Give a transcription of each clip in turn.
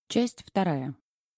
Часть вторая.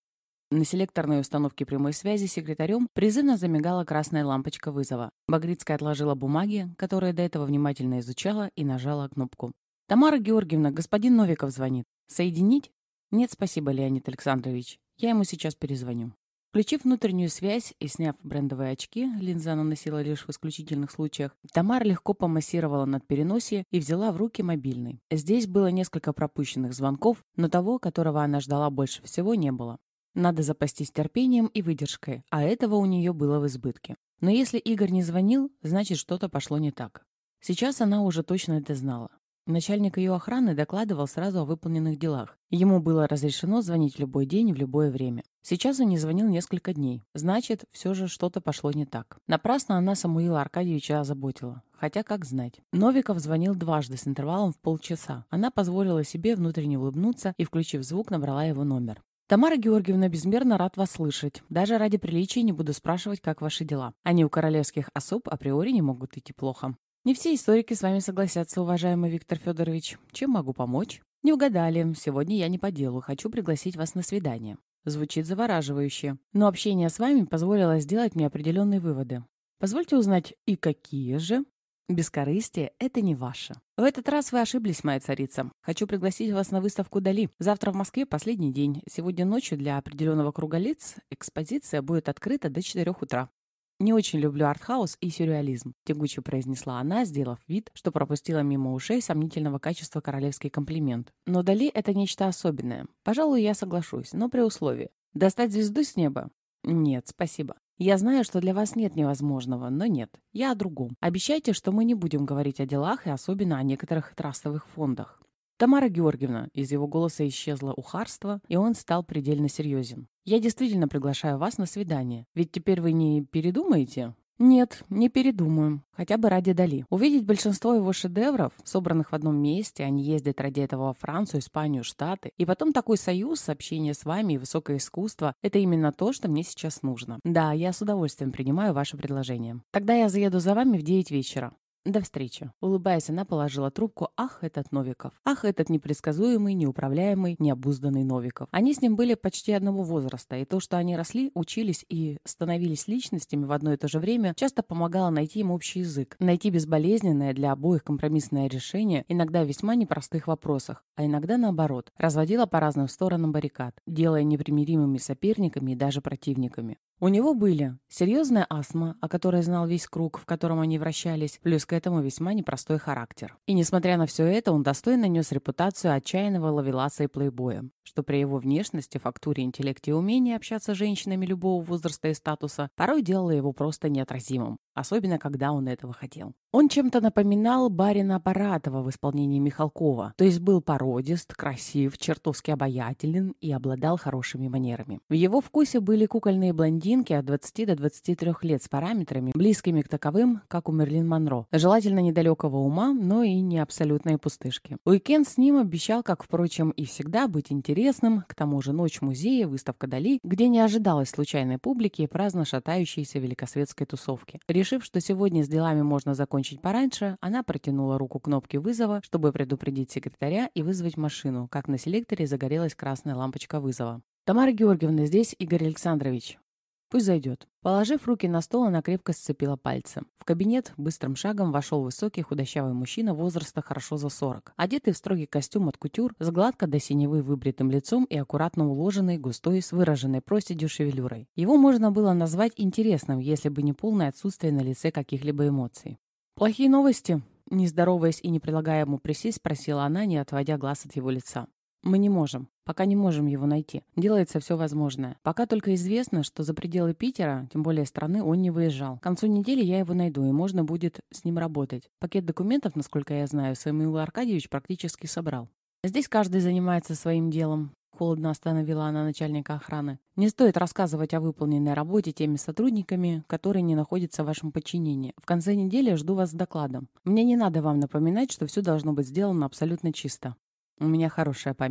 На селекторной установке прямой связи с секретарем призывно замигала красная лампочка вызова. Багрицкая отложила бумаги, которые до этого внимательно изучала, и нажала кнопку. «Тамара Георгиевна, господин Новиков звонит. Соединить?» «Нет, спасибо, Леонид Александрович. Я ему сейчас перезвоню». Включив внутреннюю связь и сняв брендовые очки, линзы она носила лишь в исключительных случаях, Тамара легко помассировала над переносием и взяла в руки мобильный. Здесь было несколько пропущенных звонков, но того, которого она ждала больше всего, не было. Надо запастись терпением и выдержкой, а этого у нее было в избытке. Но если Игорь не звонил, значит, что-то пошло не так. Сейчас она уже точно это знала. Начальник ее охраны докладывал сразу о выполненных делах. Ему было разрешено звонить в любой день и в любое время. Сейчас он не звонил несколько дней. Значит, все же что-то пошло не так. Напрасно она Самуила Аркадьевича озаботила. Хотя, как знать. Новиков звонил дважды с интервалом в полчаса. Она позволила себе внутренне улыбнуться и, включив звук, набрала его номер. «Тамара Георгиевна, безмерно рад вас слышать. Даже ради приличия не буду спрашивать, как ваши дела. Они у королевских особ априори не могут идти плохо. Не все историки с вами согласятся, уважаемый Виктор Федорович. Чем могу помочь? Не угадали. Сегодня я не по делу. Хочу пригласить вас на свидание». Звучит завораживающе. Но общение с вами позволило сделать мне определенные выводы. Позвольте узнать, и какие же? Бескорыстие — это не ваше. В этот раз вы ошиблись, моя царица. Хочу пригласить вас на выставку Дали. Завтра в Москве последний день. Сегодня ночью для определенного круга лиц экспозиция будет открыта до 4 утра. «Не очень люблю артхаус и сюрреализм», — тягуче произнесла она, сделав вид, что пропустила мимо ушей сомнительного качества королевский комплимент. «Но Дали — это нечто особенное. Пожалуй, я соглашусь, но при условии. Достать звезду с неба? Нет, спасибо. Я знаю, что для вас нет невозможного, но нет. Я о другом. Обещайте, что мы не будем говорить о делах и особенно о некоторых трастовых фондах». «Тамара Георгиевна», из его голоса исчезло ухарство, и он стал предельно серьезен. «Я действительно приглашаю вас на свидание. Ведь теперь вы не передумаете?» «Нет, не передумаю. Хотя бы ради Дали. Увидеть большинство его шедевров, собранных в одном месте, а не ездить ради этого во Францию, Испанию, Штаты. И потом такой союз, общение с вами и высокое искусство — это именно то, что мне сейчас нужно. Да, я с удовольствием принимаю ваше предложение. Тогда я заеду за вами в 9 вечера. До встречи». Улыбаясь, она положила трубку. Ах, этот Новиков. Ах, этот непредсказуемый, неуправляемый, необузданный Новиков. Они с ним были почти одного возраста, и то, что они росли, учились и становились личностями в одно и то же время, часто помогало найти им общий язык, найти безболезненное для обоих компромиссное решение иногда в весьма непростых вопросах, а иногда наоборот, разводило по разным сторонам баррикад, делая непримиримыми соперниками и даже противниками. У него были серьезная астма, о которой знал весь круг, в котором они вращались, плюс к этому весьма непростой характер. И несмотря на все это, он достойно нес репутацию отчаянного ловеласа и плейбоя, что при его внешности, фактуре, интеллекте и умении общаться с женщинами любого возраста и статуса порой делало его просто неотразимым, особенно когда он этого хотел. Он чем-то напоминал барина Аппаратова в исполнении Михалкова, то есть был породист, красив, чертовски обаятелен и обладал хорошими манерами. В его вкусе были кукольные блондинки от 20 до 23 лет с параметрами, близкими к таковым, как у Мерлин Монро. Желательно недалекого ума, но и не абсолютные пустышки. Уикенд с ним обещал, как, впрочем, и всегда, быть интересным, к тому же ночь музея, выставка Дали, где не ожидалось случайной публики и праздно шатающейся великосветской тусовки. Решив, что сегодня с делами можно закончить пораньше, она протянула руку к кнопке вызова, чтобы предупредить секретаря и вызвать машину, как на селекторе загорелась красная лампочка вызова. «Тамара Георгиевна, здесь Игорь Александрович». «Пусть зайдет». Положив руки на стол, она крепко сцепила пальцы. В кабинет быстрым шагом вошел высокий худощавый мужчина возраста хорошо за 40, одетый в строгий костюм от кутюр, с гладко до синевы выбритым лицом и аккуратно уложенной, густой, с выраженной проседью шевелюрой. Его можно было назвать интересным, если бы не полное отсутствие на лице каких-либо эмоций. «Плохие новости?» Не здороваясь и не предлагая ему присесть, спросила она, не отводя глаз от его лица. «Мы не можем. Пока не можем его найти. Делается все возможное. Пока только известно, что за пределы Питера, тем более страны, он не выезжал. К концу недели я его найду, и можно будет с ним работать. Пакет документов, насколько я знаю, Самуил Аркадьевич практически собрал. Здесь каждый занимается своим делом». Холодно остановила она начальника охраны. «Не стоит рассказывать о выполненной работе теми сотрудниками, которые не находятся в вашем подчинении. В конце недели жду вас с докладом. Мне не надо вам напоминать, что все должно быть сделано абсолютно чисто. У меня хорошая память».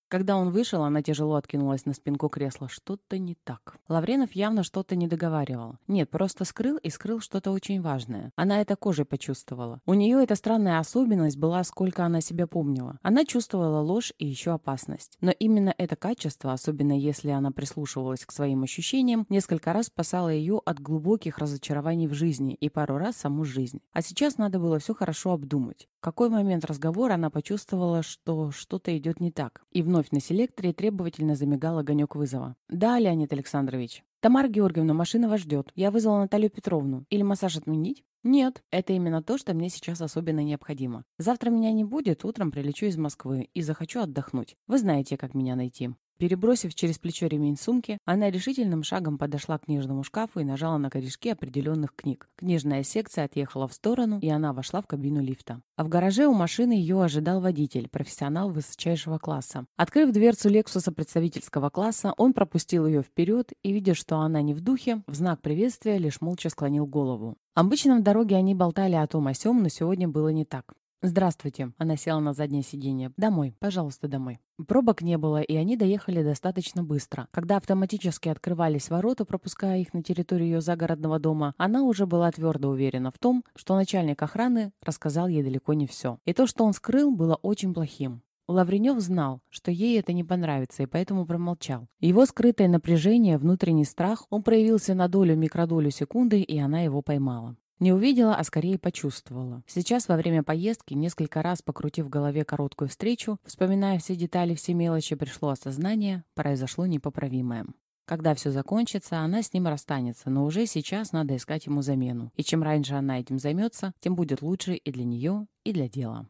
Когда он вышел, она тяжело откинулась на спинку кресла. Что-то не так. Лавренов явно что-то не договаривал. Нет, просто скрыл и скрыл что-то очень важное. Она это кожей почувствовала. У нее эта странная особенность была, сколько она себя помнила. Она чувствовала ложь и еще опасность. Но именно это качество, особенно если она прислушивалась к своим ощущениям, несколько раз спасало ее от глубоких разочарований в жизни и пару раз саму жизнь. А сейчас надо было все хорошо обдумать. В какой момент разговора она почувствовала, что что-то идет не так. И вновь на селекторе требовательно замигал огонек вызова. «Да, Леонид Александрович». «Тамара Георгиевна, машина вас ждет. Я вызвала Наталью Петровну. Или массаж отменить?» «Нет, это именно то, что мне сейчас особенно необходимо. Завтра меня не будет, утром прилечу из Москвы и захочу отдохнуть. Вы знаете, как меня найти». Перебросив через плечо ремень сумки, она решительным шагом подошла к книжному шкафу и нажала на корешки определенных книг. Книжная секция отъехала в сторону, и она вошла в кабину лифта. А в гараже у машины ее ожидал водитель, профессионал высочайшего класса. Открыв дверцу Лексуса представительского класса, он пропустил ее вперед и, видя, что она не в духе, в знак приветствия лишь молча склонил голову. Обычно в дороге они болтали о том о сём, но сегодня было не так. «Здравствуйте». Она села на заднее сиденье. «Домой. Пожалуйста, домой». Пробок не было, и они доехали достаточно быстро. Когда автоматически открывались ворота, пропуская их на территорию ее загородного дома, она уже была твердо уверена в том, что начальник охраны рассказал ей далеко не все. И то, что он скрыл, было очень плохим. Лавренев знал, что ей это не понравится, и поэтому промолчал. Его скрытое напряжение, внутренний страх, он проявился на микродолю секунды, и она его поймала. Не увидела, а скорее почувствовала. Сейчас, во время поездки, несколько раз покрутив в голове короткую встречу, вспоминая все детали, все мелочи, пришло осознание, произошло непоправимое. Когда все закончится, она с ним расстанется, но уже сейчас надо искать ему замену. И чем раньше она этим займется, тем будет лучше и для нее, и для дела.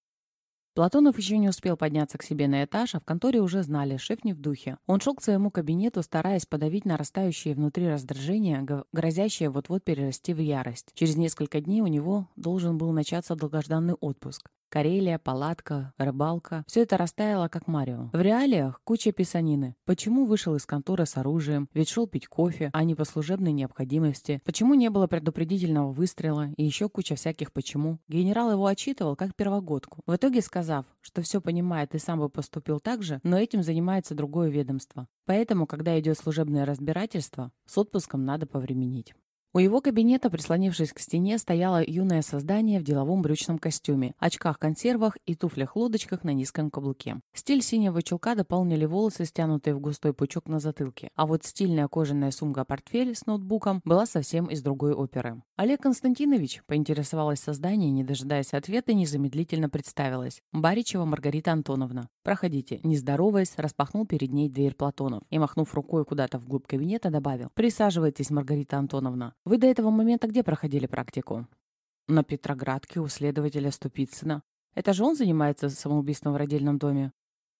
Платонов еще не успел подняться к себе на этаж, а в конторе уже знали, шеф не в духе. Он шел к своему кабинету, стараясь подавить нарастающее внутри раздражение, грозящее вот-вот перерасти в ярость. Через несколько дней у него должен был начаться долгожданный отпуск. Карелия, палатка, рыбалка — все это растаяло, как марево. В реалиях куча писанины. Почему вышел из конторы с оружием? Ведь шел пить кофе, а не по служебной необходимости. Почему не было предупредительного выстрела? И еще куча всяких «почему». Генерал его отчитывал, как первогодку. В итоге сказав, что все понимает и сам бы поступил так же, но этим занимается другое ведомство. Поэтому, когда идет служебное разбирательство, с отпуском надо повременить. У его кабинета, прислонившись к стене, стояло юное создание в деловом брючном костюме, очках-консервах и туфлях-лодочках на низком каблуке. Стиль синего чулка дополнили волосы, стянутые в густой пучок на затылке. А вот стильная кожаная сумка-портфель с ноутбуком была совсем из другой оперы. «Олег Константинович», — поинтересовалось создание, не дожидаясь ответа, незамедлительно представилась. «Баричева Маргарита Антоновна». «Проходите», — не здороваясь, распахнул перед ней дверь Платонов и, махнув рукой куда-то вглубь кабинета, добавил: «Присаживайтесь, Маргарита Антоновна. Вы до этого момента где проходили практику?» «На Петроградке у следователя Ступицына. Это же он занимается самоубийством в родильном доме?»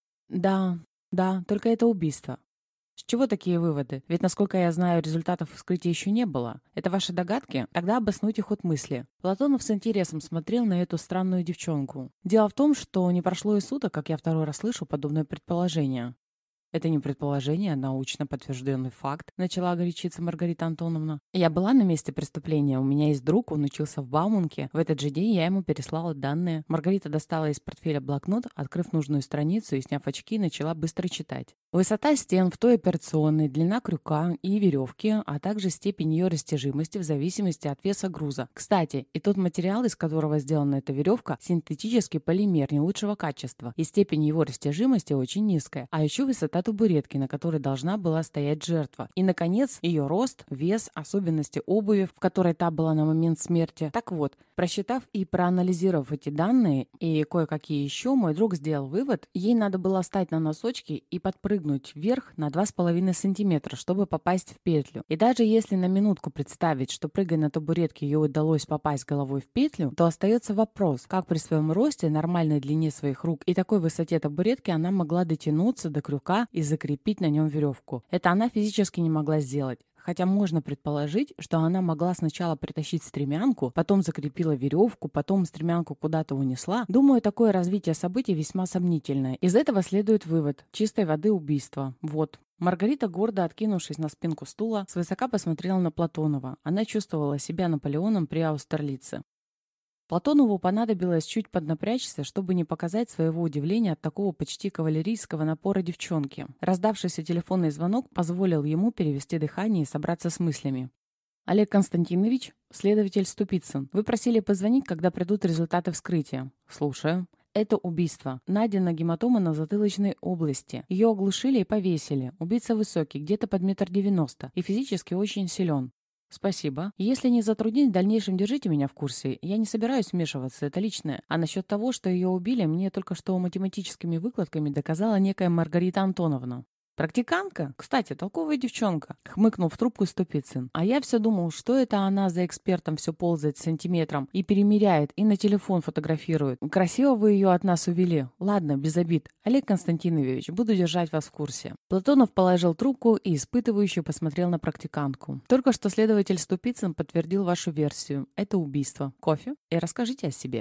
«Да, да, только это убийство». «С чего такие выводы? Ведь, насколько я знаю, результатов вскрытия еще не было. Это ваши догадки? Тогда обоснуйте ход мысли». Платонов с интересом смотрел на эту странную девчонку. «Дело в том, что не прошло и суток, как я второй раз слышу подобное предположение». «Это не предположение, а научно подтвержденный факт», — начала горячиться Маргарита Антоновна. «Я была на месте преступления. У меня есть друг, он учился в Бауманке. В этот же день я ему переслала данные». Маргарита достала из портфеля блокнот, открыв нужную страницу и, сняв очки, начала быстро читать. Высота стен в той операционной, длина крюка и веревки, а также степень ее растяжимости в зависимости от веса груза. Кстати, и тот материал, из которого сделана эта веревка, синтетический полимер не лучшего качества, и степень его растяжимости очень низкая. А еще высота табуретки, на которой должна была стоять жертва. И, наконец, ее рост, вес, особенности обуви, в которой та была на момент смерти. Так вот, просчитав и проанализировав эти данные и кое-какие еще, мой друг сделал вывод: ей надо было встать на носочки и подпрыгнуть вверх на 2,5 сантиметра, чтобы попасть в петлю. И даже если на минутку представить, что, прыгая на табуретке, ей удалось попасть головой в петлю, то остается вопрос, как при своем росте, нормальной длине своих рук и такой высоте табуретки она могла дотянуться до крюка и закрепить на нем веревку. Это она физически не могла сделать. Хотя можно предположить, что она могла сначала притащить стремянку, потом закрепила веревку, потом стремянку куда-то унесла. Думаю, такое развитие событий весьма сомнительное. Из этого следует вывод: чистой воды убийство. Вот. Маргарита, гордо откинувшись на спинку стула, свысока посмотрела на Платонова. Она чувствовала себя Наполеоном при Аустерлице. Платонову понадобилось чуть поднапрячься, чтобы не показать своего удивления от такого почти кавалерийского напора девчонки. Раздавшийся телефонный звонок позволил ему перевести дыхание и собраться с мыслями. «Олег Константинович, следователь Ступицын. Вы просили позвонить, когда придут результаты вскрытия». «Слушаю». «Это убийство. Найдена гематома на затылочной области. Ее оглушили и повесили. Убийца высокий, где-то под 1,90 м, и физически очень силен». «Спасибо. Если не затруднить, в дальнейшем держите меня в курсе. Я не собираюсь вмешиваться, это личное. А насчет того, что ее убили, мне только что математическими выкладками доказала некая Маргарита Антоновна». «Практикантка? Кстати, толковая девчонка», — хмыкнул в трубку Ступицын. «А я все думал, что это она за экспертом все ползает сантиметром и перемеряет, и на телефон фотографирует. Красиво вы ее от нас увели. Ладно, без обид. Олег Константинович, буду держать вас в курсе». Платонов положил трубку и испытывающе посмотрел на практикантку. «Только что следователь Ступицын подтвердил вашу версию. Это убийство. Кофе? И расскажите о себе».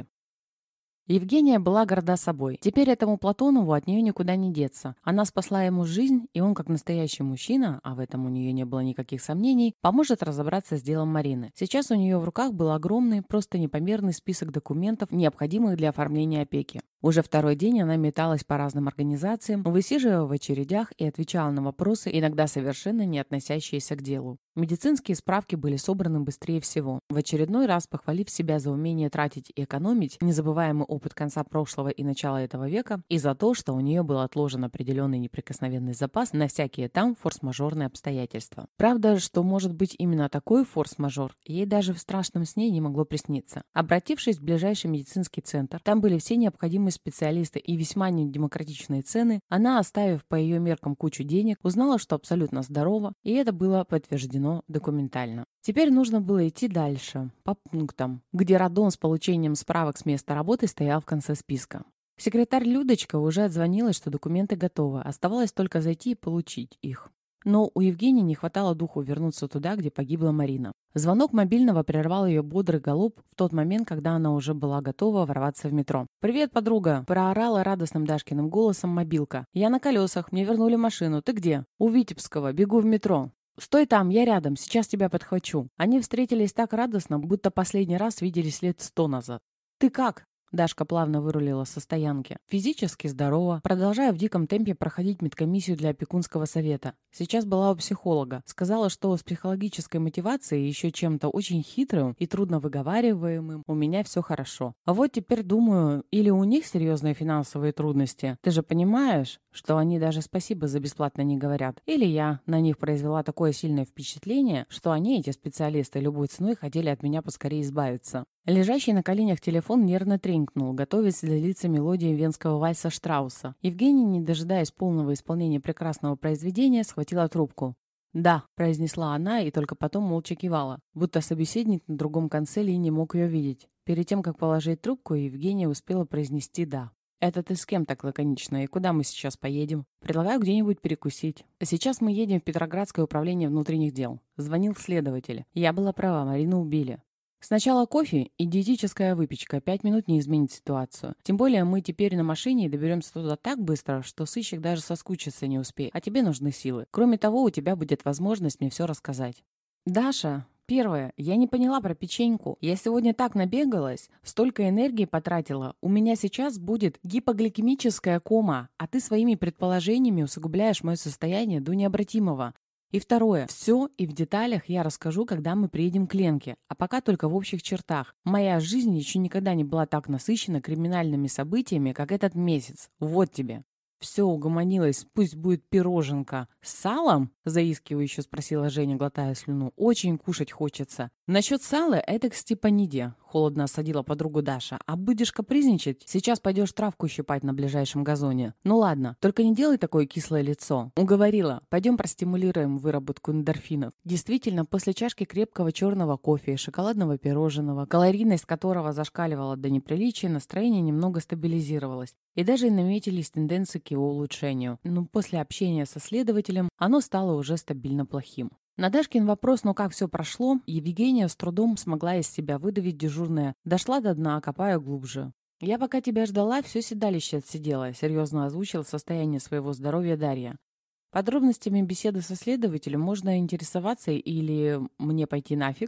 Евгения была горда собой. Теперь этому Платонову от нее никуда не деться. Она спасла ему жизнь, и он, как настоящий мужчина, а в этом у нее не было никаких сомнений, поможет разобраться с делом Марины. Сейчас у нее в руках был огромный, просто непомерный список документов, необходимых для оформления опеки. Уже второй день она металась по разным организациям, высиживая в очередях и отвечала на вопросы, иногда совершенно не относящиеся к делу. Медицинские справки были собраны быстрее всего. В очередной раз, похвалив себя за умение тратить и экономить, незабываемый опыт конца прошлого и начала этого века, и за то, что у нее был отложен определенный неприкосновенный запас на всякие там форс-мажорные обстоятельства. Правда, что может быть именно такой форс-мажор, ей даже в страшном сне не могло присниться. Обратившись в ближайший медицинский центр, там были все необходимые специалисты и весьма недемократичные цены, она, оставив по ее меркам кучу денег, узнала, что абсолютно здорова, и это было подтверждено документально. Теперь нужно было идти дальше, по пунктам, где радон с получением справок с места работы стоял в конце списка. Секретарь Людочка уже отзвонилась, что документы готовы, оставалось только зайти и получить их. Но у Евгении не хватало духу вернуться туда, где погибла Марина. Звонок мобильного прервал ее бодрый галоп в тот момент, когда она уже была готова ворваться в метро. «Привет, подруга!» – проорала радостным Дашкиным голосом мобилка. «Я на колесах, мне вернули машину. Ты где?» «У Витебского, бегу в метро». «Стой там, я рядом, сейчас тебя подхвачу». Они встретились так радостно, будто последний раз виделись лет 100 назад. «Ты как?» Дашка плавно вырулила со стоянки. Физически здорова, продолжая в диком темпе проходить медкомиссию для опекунского совета. Сейчас была у психолога. Сказала, что с психологической мотивацией и еще чем-то очень хитрым и трудно выговариваемым у меня все хорошо. А вот теперь думаю, или у них серьезные финансовые трудности. Ты же понимаешь, что они даже спасибо за бесплатно не говорят. Или я на них произвела такое сильное впечатление, что они, эти специалисты, любой ценой хотели от меня поскорее избавиться. Лежащий на коленях телефон нервно тренькнул, готовясь залиться мелодией венского вальса Штрауса. Евгения, не дожидаясь полного исполнения прекрасного произведения, схватила трубку. «Да», — произнесла она и только потом молча кивала, будто собеседник на другом конце линии мог ее видеть. Перед тем, как положить трубку, Евгения успела произнести «да». «Это ты с кем так лаконично? И куда мы сейчас поедем?» «Предлагаю где-нибудь перекусить. Сейчас мы едем в Петроградское управление внутренних дел». Звонил следователь. Я была права, Марину убили. Сначала кофе и диетическая выпечка. 5 минут не изменит ситуацию. Тем более мы теперь на машине и доберемся туда так быстро, что сыщик даже соскучиться не успеет. А тебе нужны силы. Кроме того, у тебя будет возможность мне все рассказать. Даша, первое, я не поняла про печеньку. Я сегодня так набегалась, столько энергии потратила. У меня сейчас будет гипогликемическая кома, а ты своими предположениями усугубляешь мое состояние до необратимого. И второе. Все и в деталях я расскажу, когда мы приедем к Ленке, а пока только в общих чертах. Моя жизнь еще никогда не была так насыщена криминальными событиями, как этот месяц. Вот тебе. Все угомонилось, пусть будет пироженка. «С салом?» – заискивающе спросила Женя, глотая слюну. «Очень кушать хочется». «Насчет сала это к Степаниде», – холодно осадила подругу Даша. «А будешь капризничать? Сейчас пойдешь травку щипать на ближайшем газоне». «Ну ладно, только не делай такое кислое лицо». Уговорила. «Пойдем простимулируем выработку эндорфинов». Действительно, после чашки крепкого черного кофе и шоколадного пирожного, калорийность которого зашкаливала до неприличия, настроение немного стабилизировалось. И даже наметились тенденции к его улучшению. Но после общения со следователем оно стало уже стабильно плохим. На Дашкин вопрос, ну как все прошло, Евгения с трудом смогла из себя выдавить дежурное. Дошла до дна, копая глубже. «Я пока тебя ждала, все седалище отсидела», — серьезно озвучила состояние своего здоровья Дарья. «Подробностями беседы со следователем можно интересоваться или мне пойти нафиг?»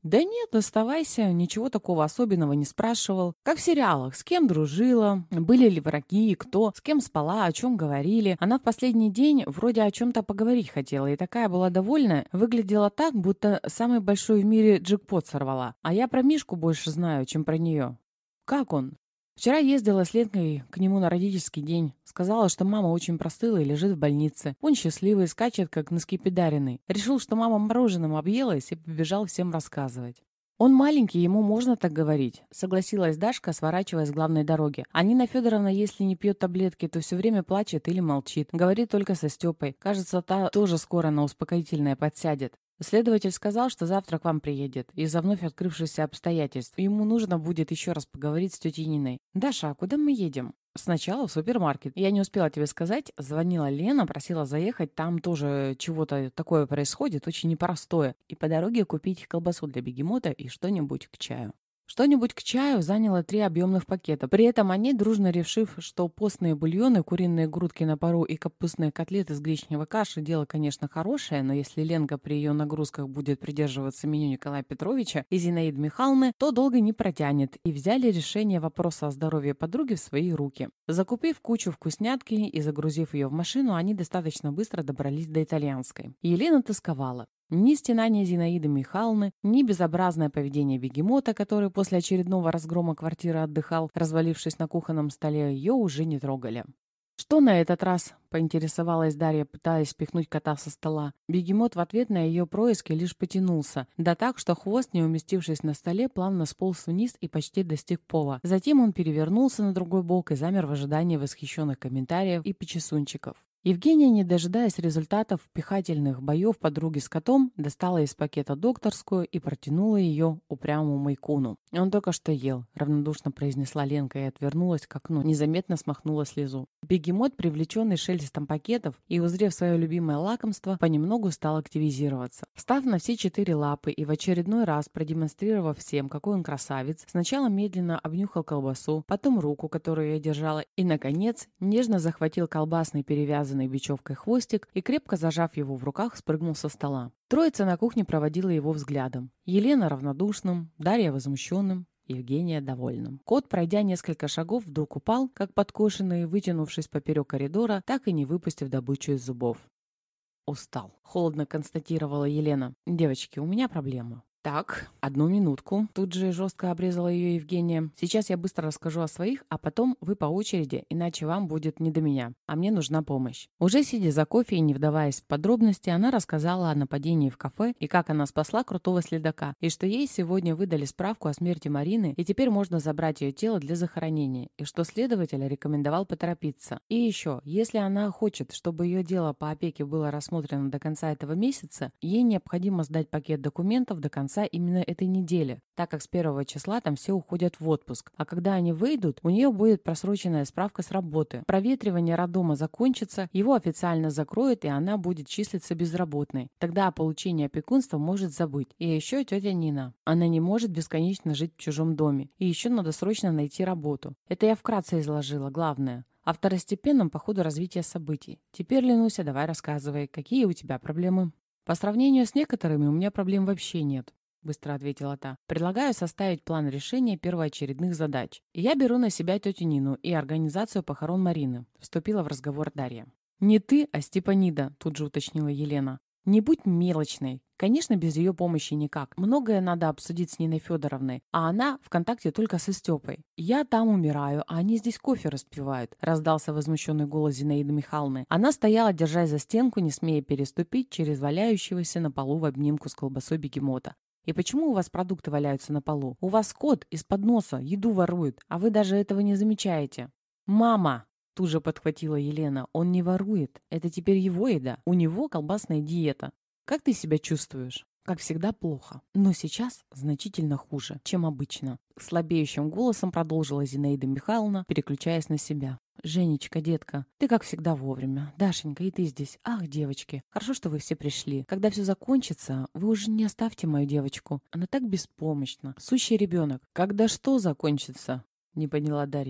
«Да нет, оставайся, ничего такого особенного не спрашивал. Как в сериалах, с кем дружила, были ли враги и кто, с кем спала, о чем говорили. Она в последний день вроде о чем-то поговорить хотела, и такая была довольная, выглядела так, будто самый большой в мире джекпот сорвала. А я про Мишку больше знаю, чем про нее. Как он?» Вчера ездила с Ленкой к нему на родительский день. Сказала, что мама очень простыла и лежит в больнице. Он счастливый, скачет, как на скипидаренный. Решил, что мама мороженым объелась и побежал всем рассказывать. «Он маленький, ему можно так говорить», — согласилась Дашка, сворачивая с главной дороги. «А Нина Федоровна, если не пьет таблетки, то все время плачет или молчит. Говорит только со Степой. Кажется, та тоже скоро на успокоительное подсядет. Следователь сказал, что завтра к вам приедет, из-за вновь открывшихся обстоятельств. Ему нужно будет еще раз поговорить с тетей Ниной. Даша, а куда мы едем?» «Сначала в супермаркет. Я не успела тебе сказать. Звонила Лена, просила заехать. Там тоже чего-то такое происходит, очень непростое. И по дороге купить колбасу для бегемота и что-нибудь к чаю». Что-нибудь к чаю заняло 3 объемных пакета. При этом они, дружно решив, что постные бульоны, куриные грудки на пару и капустные котлеты с гречневой кашей — дело, конечно, хорошее, но если Ленка при ее нагрузках будет придерживаться меню Николая Петровича и Зинаиды Михайловны, то долго не протянет, и взяли решение вопроса о здоровье подруги в свои руки. Закупив кучу вкуснятки и загрузив ее в машину, они достаточно быстро добрались до итальянской. Елена тосковала. Ни стенания Зинаиды Михайловны, ни безобразное поведение бегемота, который после очередного разгрома квартиры отдыхал, развалившись на кухонном столе, ее уже не трогали. «Что на этот раз?» — поинтересовалась Дарья, пытаясь спихнуть кота со стола. Бегемот в ответ на ее происки лишь потянулся, да так, что хвост, не уместившись на столе, плавно сполз вниз и почти достиг пола. Затем он перевернулся на другой бок и замер в ожидании восхищенных комментариев и почесунчиков. Евгения, не дожидаясь результатов впихательных боев подруги с котом, достала из пакета докторскую и протянула ее упрямому Майкуну. «Он только что ел», — равнодушно произнесла Ленка и отвернулась к окну, незаметно смахнула слезу. Бегемот, привлеченный шелестом пакетов и узрев свое любимое лакомство, понемногу стал активизироваться. Встав на все 4 лапы и в очередной раз продемонстрировав всем, какой он красавец, сначала медленно обнюхал колбасу, потом руку, которую я держала, и, наконец, нежно захватил колбасный перевязанный бечевкой хвостик и, крепко зажав его в руках, спрыгнул со стола. Троица на кухне проводила его взглядом. Елена равнодушным, Дарья возмущенным, Евгения довольным. Кот, пройдя несколько шагов, вдруг упал, как подкошенный, вытянувшись поперек коридора, так и не выпустив добычу из зубов. «Устал», — холодно констатировала Елена. «Девочки, у меня проблема». «Так, одну минутку». Тут же жестко обрезала ее Евгения. «Сейчас я быстро расскажу о своих, а потом вы по очереди, иначе вам будет не до меня. А мне нужна помощь». Уже сидя за кофе и не вдаваясь в подробности, она рассказала о нападении в кафе и как она спасла крутого следака, и что ей сегодня выдали справку о смерти Марины, и теперь можно забрать ее тело для захоронения, и что следователь рекомендовал поторопиться. И еще, если она хочет, чтобы ее дело по опеке было рассмотрено до конца этого месяца, ей необходимо сдать пакет документов до конца именно этой недели, так как с 1 числа там все уходят в отпуск. А когда они выйдут, у нее будет просроченная справка с работы. Проветривание роддома закончится, его официально закроют, и она будет числиться безработной. Тогда о получении опекунства может забыть. И еще тетя Нина. Она не может бесконечно жить в чужом доме. И еще надо срочно найти работу. Это я вкратце изложила, главное. А второстепенном по ходу развития событий. Теперь, Ленуся, давай рассказывай, какие у тебя проблемы? По сравнению с некоторыми у меня проблем вообще нет. Быстро ответила та. «Предлагаю составить план решения первоочередных задач. И я беру на себя тетю Нину и организацию похорон Марины», — вступила в разговор Дарья. «Не ты, а Степанида», — тут же уточнила Елена. «Не будь мелочной. Конечно, без ее помощи никак. Многое надо обсудить с Ниной Федоровной, а она в контакте только со Степой. Я там умираю, а они здесь кофе распивают», — раздался возмущенный голос Зинаиды Михайловны. Она стояла, держась за стенку, не смея переступить через валяющегося на полу в обнимку с колбасой бегемота. «И почему у вас продукты валяются на полу? У вас кот из-под носа еду ворует, а вы даже этого не замечаете». «Мама!» — тут же подхватила Елена. «Он не ворует. Это теперь его еда. У него колбасная диета. Как ты себя чувствуешь?» «Как всегда, плохо. Но сейчас значительно хуже, чем обычно», — слабеющим голосом продолжила Зинаида Михайловна, переключаясь на себя. «Женечка, детка, ты как всегда вовремя. Дашенька, и ты здесь. Ах, девочки, хорошо, что вы все пришли. Когда все закончится, вы уже не оставьте мою девочку. Она так беспомощна. Сущий ребенок. Когда что закончится?» — не поняла Дарья.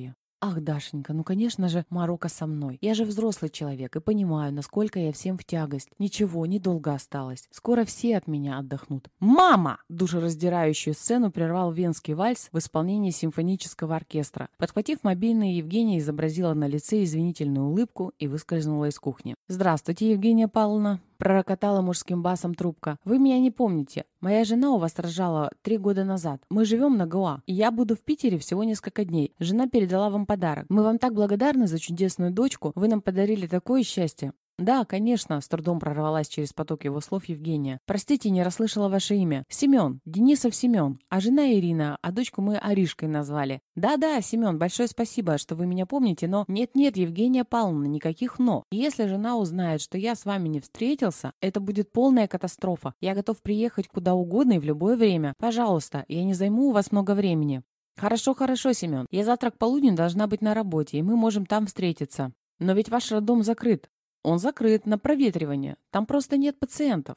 Ах, Дашенька, ну, конечно же, морока со мной. Я же взрослый человек и понимаю, насколько я всем в тягость. Ничего, недолго осталось. Скоро все от меня отдохнут. «Мама!» Душераздирающую сцену прервал венский вальс в исполнении симфонического оркестра. Подхватив мобильный, Евгения изобразила на лице извинительную улыбку и выскользнула из кухни. «Здравствуйте, Евгения Павловна!» Пророкотала мужским басом трубка. «Вы меня не помните. Моя жена у вас рожала 3 года назад. Мы живем на Гоа, и я буду в Питере всего несколько дней. Жена передала вам подарок. Мы вам так благодарны за чудесную дочку. Вы нам подарили такое счастье». «Да, конечно», — с трудом прорвалась через поток его слов Евгения. «Простите, не расслышала ваше имя. Семен. Денисов Семен. А жена Ирина, а дочку мы Аришкой назвали». «Да-да, Семен, большое спасибо, что вы меня помните, но...» «Нет-нет, Евгения Павловна, никаких «но». Если жена узнает, что я с вами не встретился, это будет полная катастрофа. Я готов приехать куда угодно и в любое время. Пожалуйста, я не займу у вас много времени». «Хорошо, хорошо, Семен. Я завтра к полудню должна быть на работе, и мы можем там встретиться. Но ведь ваш роддом закрыт». «Он закрыт на проветривание. Там просто нет пациентов».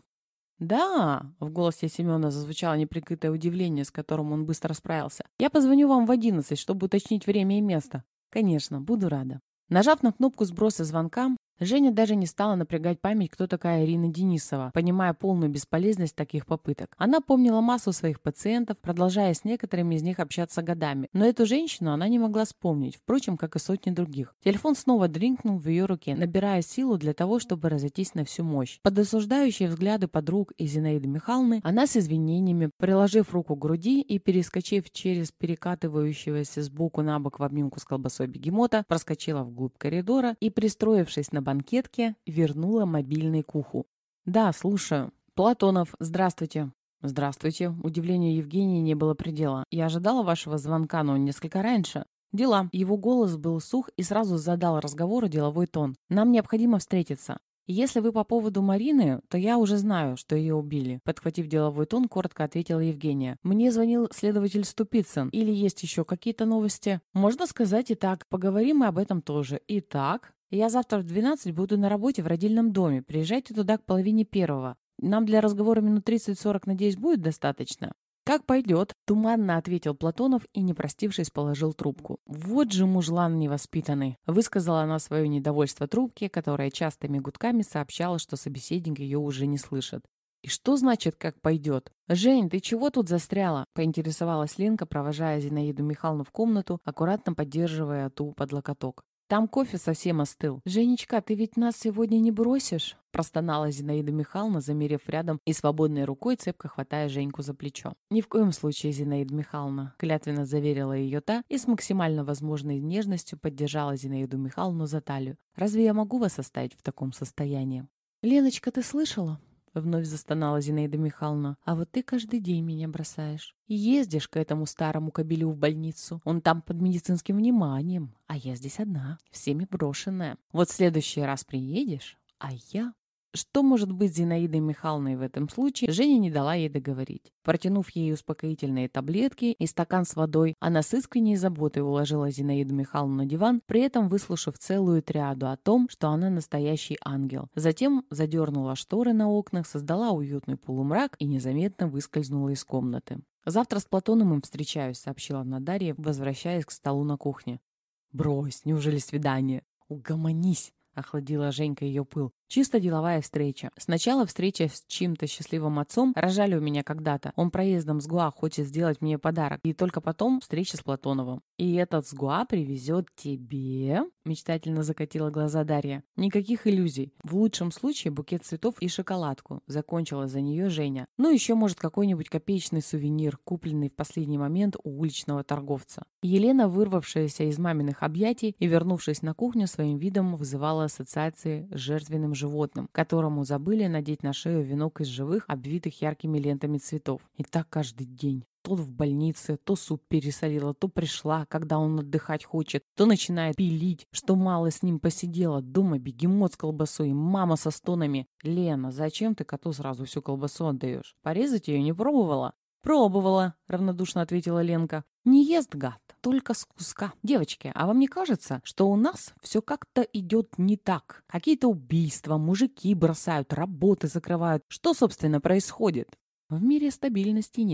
«Да», — в голосе Семена зазвучало неприкрытое удивление, с которым он быстро справился. «Я позвоню вам в 11, чтобы уточнить время и место». «Конечно, буду рада». Нажав на кнопку сброса звонка, Женя даже не стала напрягать память, кто такая Ирина Денисова, понимая полную бесполезность таких попыток. Она помнила массу своих пациентов, продолжая с некоторыми из них общаться годами. Но эту женщину она не могла вспомнить, впрочем, как и сотни других. Телефон снова дринкнул в ее руке, набирая силу для того, чтобы разойтись на всю мощь. Под осуждающие взгляды подруг и Зинаиды Михайловны, она с извинениями, приложив руку к груди и перескочив через перекатывающегося сбоку на бок в обнимку с колбасой бегемота, проскочила вглубь коридора и, пристроившись на банкетке, вернула мобильный к уху. «Да, слушаю. Платонов, здравствуйте». «Здравствуйте». Удивлению Евгении не было предела. «Я ожидала вашего звонка, но несколько раньше». «Дела». Его голос был сух и сразу задал разговору деловой тон. «Нам необходимо встретиться». «Если вы по поводу Марины, то я уже знаю, что ее убили», — подхватив деловой тон, коротко ответила Евгения. «Мне звонил следователь Ступицын. Или есть еще какие-то новости?» «Можно сказать и так. Поговорим мы об этом тоже. Итак, я завтра в 12 буду на работе в родильном доме. Приезжайте туда к 12:30. Нам для разговора минут 30-40, надеюсь, будет достаточно?» «Как пойдет», — туманно ответил Платонов и, не простившись, положил трубку. «Вот же мужлан невоспитанный», — высказала она свое недовольство трубке, которая частыми гудками сообщала, что собеседник ее уже не слышит. «И что значит, как пойдет?» «Жень, ты чего тут застряла?» — поинтересовалась Ленка, провожая Зинаиду Михайловну в комнату, аккуратно поддерживая ту под локоток. «Там кофе совсем остыл». «Женечка, ты ведь нас сегодня не бросишь?» — простонала Зинаида Михайловна, замерев рядом и свободной рукой цепко хватая Женьку за плечо. «Ни в коем случае, Зинаида Михайловна», — клятвенно заверила ее та и с максимально возможной нежностью поддержала Зинаиду Михайловну за талию. «Разве я могу вас оставить в таком состоянии?» «Леночка, ты слышала?» — вновь застонала Зинаида Михайловна. «А вот ты каждый день меня бросаешь. И ездишь к этому старому кобелю в больницу. Он там под медицинским вниманием. А я здесь одна, всеми брошенная. Вот в следующий раз приедешь, а я...» Что может быть Зинаидой Михайловной в этом случае, Женя не дала ей договорить. Протянув ей успокоительные таблетки и стакан с водой, она с искренней заботой уложила Зинаиду Михайловну на диван, при этом выслушав целую триаду о том, что она настоящий ангел. Затем задернула шторы на окнах, создала уютный полумрак и незаметно выскользнула из комнаты. «Завтра с Платоном им встречаюсь», — сообщила она Дарье, возвращаясь к столу на кухне. «Брось, неужели свидание? Угомонись!» — охладила Женька ее пыл. «Чисто деловая встреча. Сначала встреча с чьим-то счастливым отцом. Рожали у меня когда-то. Он проездом с Гоа хочет сделать мне подарок. И только потом встреча с Платоновым. И этот с Гоа привезет тебе...» Мечтательно закатила глаза Дарья. «Никаких иллюзий. В лучшем случае букет цветов и шоколадку», — закончила за нее Женя. «Ну, еще, может, какой-нибудь копеечный сувенир, купленный в последний момент у уличного торговца». Елена, вырвавшаяся из маминых объятий и вернувшись на кухню, своим видом вызывала ассоциации с жертвенным животным, которому забыли надеть на шею венок из живых, обвитых яркими лентами цветов. И так каждый день. То в больнице, то суп пересолила, то пришла, когда он отдыхать хочет, то начинает пилить, что мало с ним посидела. Дома бегемот с колбасой, мама со стонами. «Лена, зачем ты коту сразу всю колбасу отдаешь? Порезать ее не пробовала?» «Пробовала», — равнодушно ответила Ленка. «Не ест гад, только с куска. Девочки, а вам не кажется, что у нас все как-то идет не так? Какие-то убийства, мужики бросают, работы закрывают. Что, собственно, происходит?» «В мире стабильности нет»,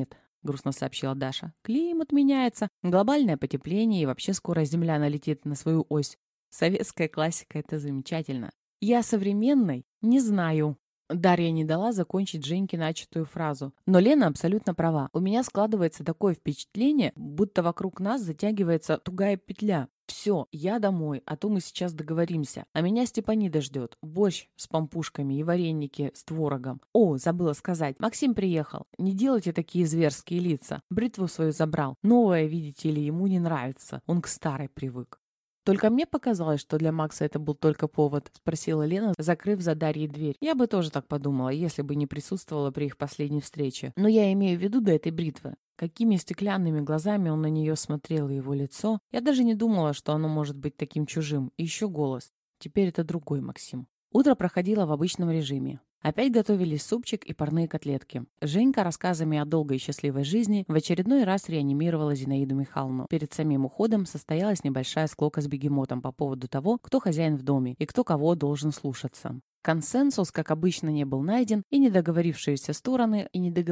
грустно сообщила Даша. «Климат меняется, глобальное потепление и вообще скоро Земля налетит на свою ось. Советская классика — это замечательно. Я современной не знаю». Дарья не дала закончить Женьке начатую фразу. Но Лена абсолютно права. У меня складывается такое впечатление, будто вокруг нас затягивается тугая петля. Все, я домой, а то мы сейчас договоримся. А меня Степанида ждет. Борщ с пампушками и вареники с творогом. О, забыла сказать. Максим приехал. Не делайте такие зверские лица. Бритву свою забрал. Новое, видите ли, ему не нравится. Он к старой привык. «Только мне показалось, что для Макса это был только повод», — спросила Лена, закрыв за Дарьей дверь. «Я бы тоже так подумала, если бы не присутствовала при их последней встрече. Но я имею в виду до этой бритвы. Какими стеклянными глазами он на нее смотрел, и его лицо. Я даже не думала, что оно может быть таким чужим. И еще голос. Теперь это другой Максим». Утро проходило в обычном режиме. Опять готовились супчик и парные котлетки. Женька рассказами о долгой и счастливой жизни в очередной раз реанимировала Зинаиду Михайловну. Перед самим уходом состоялась небольшая склока с бегемотом по поводу того, кто хозяин в доме и кто кого должен слушаться. Консенсус, как обычно, не был найден, и недоговорившиеся стороны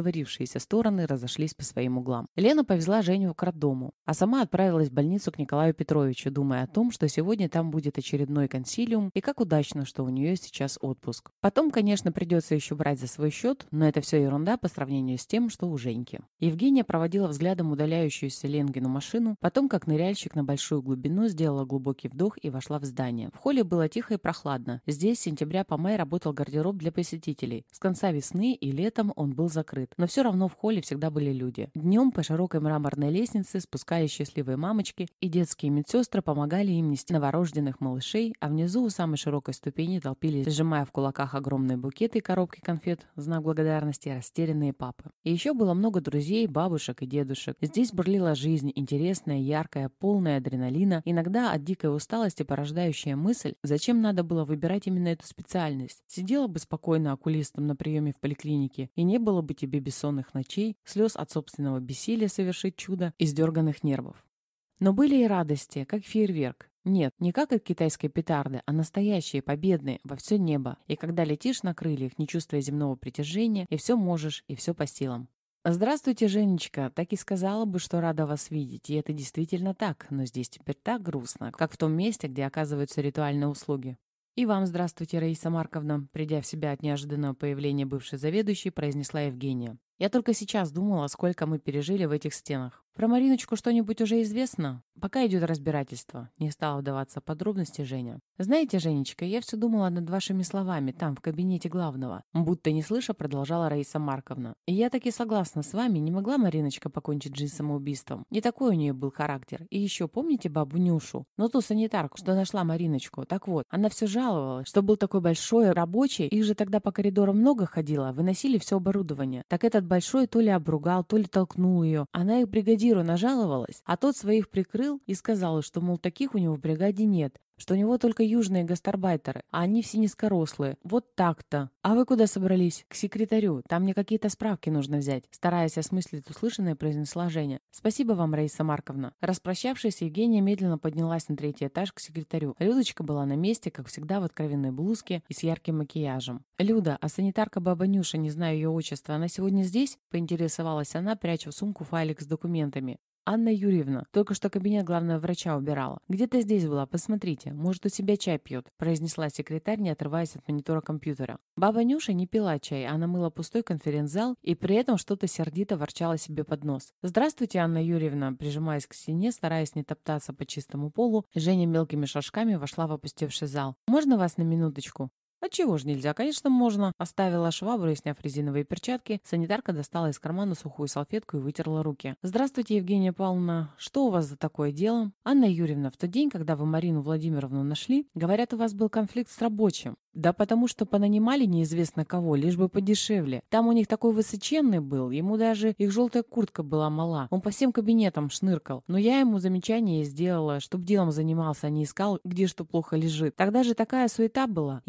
разошлись по своим углам. Лена повезла Женю к роддому, а сама отправилась в больницу к Николаю Петровичу, думая о том, что сегодня там будет очередной консилиум, и как удачно, что у нее сейчас отпуск. Потом, конечно, придется еще брать за свой счет, но это все ерунда по сравнению с тем, что у Женьки. Евгения проводила взглядом удаляющуюся Ленгину машину, потом, как ныряльщик на большую глубину, сделала глубокий вдох и вошла в здание. В холле было тихо и прохладно. Здесь с сентября по май работал гардероб для посетителей. С конца весны и летом он был закрыт. Но все равно в холле всегда были люди. Днем по широкой мраморной лестнице спускались счастливые мамочки, и детские медсестры помогали им нести новорожденных малышей, а внизу у самой широкой ступени толпились, сжимая в кулаках огромные букеты и коробки конфет, в знак благодарности, растерянные папы. И еще было много друзей, бабушек и дедушек. Здесь бурлила жизнь, интересная, яркая, полная адреналина, иногда от дикой усталости порождающая мысль, зачем надо было выбирать именно эту специальность. Сидела бы спокойно окулистом на приеме в поликлинике, и не было бы тебе бессонных ночей, слез от собственного бессилия совершить чудо и сдерганных нервов. Но были и радости, как фейерверк. Нет, не как от китайской петарды, а настоящие, победные, во все небо. И когда летишь на крыльях, не чувствуя земного притяжения, и все можешь, и все по силам. «Здравствуйте, Женечка. Так и сказала бы, что рада вас видеть. И это действительно так. Но здесь теперь так грустно, как в том месте, где оказываются ритуальные услуги». «И вам здравствуйте, Раиса Марковна», придя в себя от неожиданного появления бывшей заведующей, произнесла Евгения. «Я только сейчас думала, сколько мы пережили в этих стенах. Про Мариночку что-нибудь уже известно? Пока идет разбирательство». Не стала вдаваться в подробности Женя. «Знаете, Женечка, я все думала над вашими словами там, в кабинете главного». Будто не слыша, продолжала Раиса Марковна. «И я таки согласна с вами, не могла Мариночка покончить жизнь самоубийством. Не такой у нее был характер. И еще помните бабу Нюшу? Ну, ту санитарку, что нашла Мариночку. Так вот, она все жаловалась, что был такой большой рабочий, их же тогда по коридору много ходило, выносили все оборудование. Так этот большой то ли обругал, то ли толкнул ее. Она их бригадиру нажаловалась, а тот своих прикрыл и сказал, что, мол, таких у него в бригаде нет, что у него только южные гастарбайтеры, а они все низкорослые. Вот так-то. А вы куда собрались? К секретарю. Там мне какие-то справки нужно взять. Стараясь осмыслить услышанное, произнесла Женя. Спасибо вам, Раиса Марковна. Распрощавшись, Евгения медленно поднялась на 3-й этаж к секретарю. Людочка была на месте, как всегда, в откровенной блузке и с ярким макияжем. «Люда, а санитарка баба Нюша, не знаю ее отчества, она сегодня здесь?» Поинтересовалась она, пряча в сумку файлик с документами. «Анна Юрьевна, только что кабинет главного врача убирала. Где-то здесь была, посмотрите. Может, у себя чай пьет», произнесла секретарь, не отрываясь от монитора компьютера. Баба Нюша не пила чай, она мыла пустой конференц-зал и при этом что-то сердито ворчала себе под нос. «Здравствуйте, Анна Юрьевна», прижимаясь к стене, стараясь не топтаться по чистому полу, Женя мелкими шажками вошла в опустевший зал. «Можно вас на минуточку?» «Отчего ж нельзя? Конечно, можно». Оставила швабру и, сняв резиновые перчатки, санитарка достала из кармана сухую салфетку и вытерла руки. «Здравствуйте, Евгения Павловна. Что у вас за такое дело?» «Анна Юрьевна, в тот день, когда вы Марину Владимировну нашли, говорят, у вас был конфликт с рабочим». «Да потому что понанимали неизвестно кого, лишь бы подешевле. Там у них такой высоченный был, ему даже их желтая куртка была мала. Он по всем кабинетам шныркал. Но я ему замечание сделала, чтоб делом занимался, а не искал, где что плохо лежит. Тогда же такая суета была. Если бы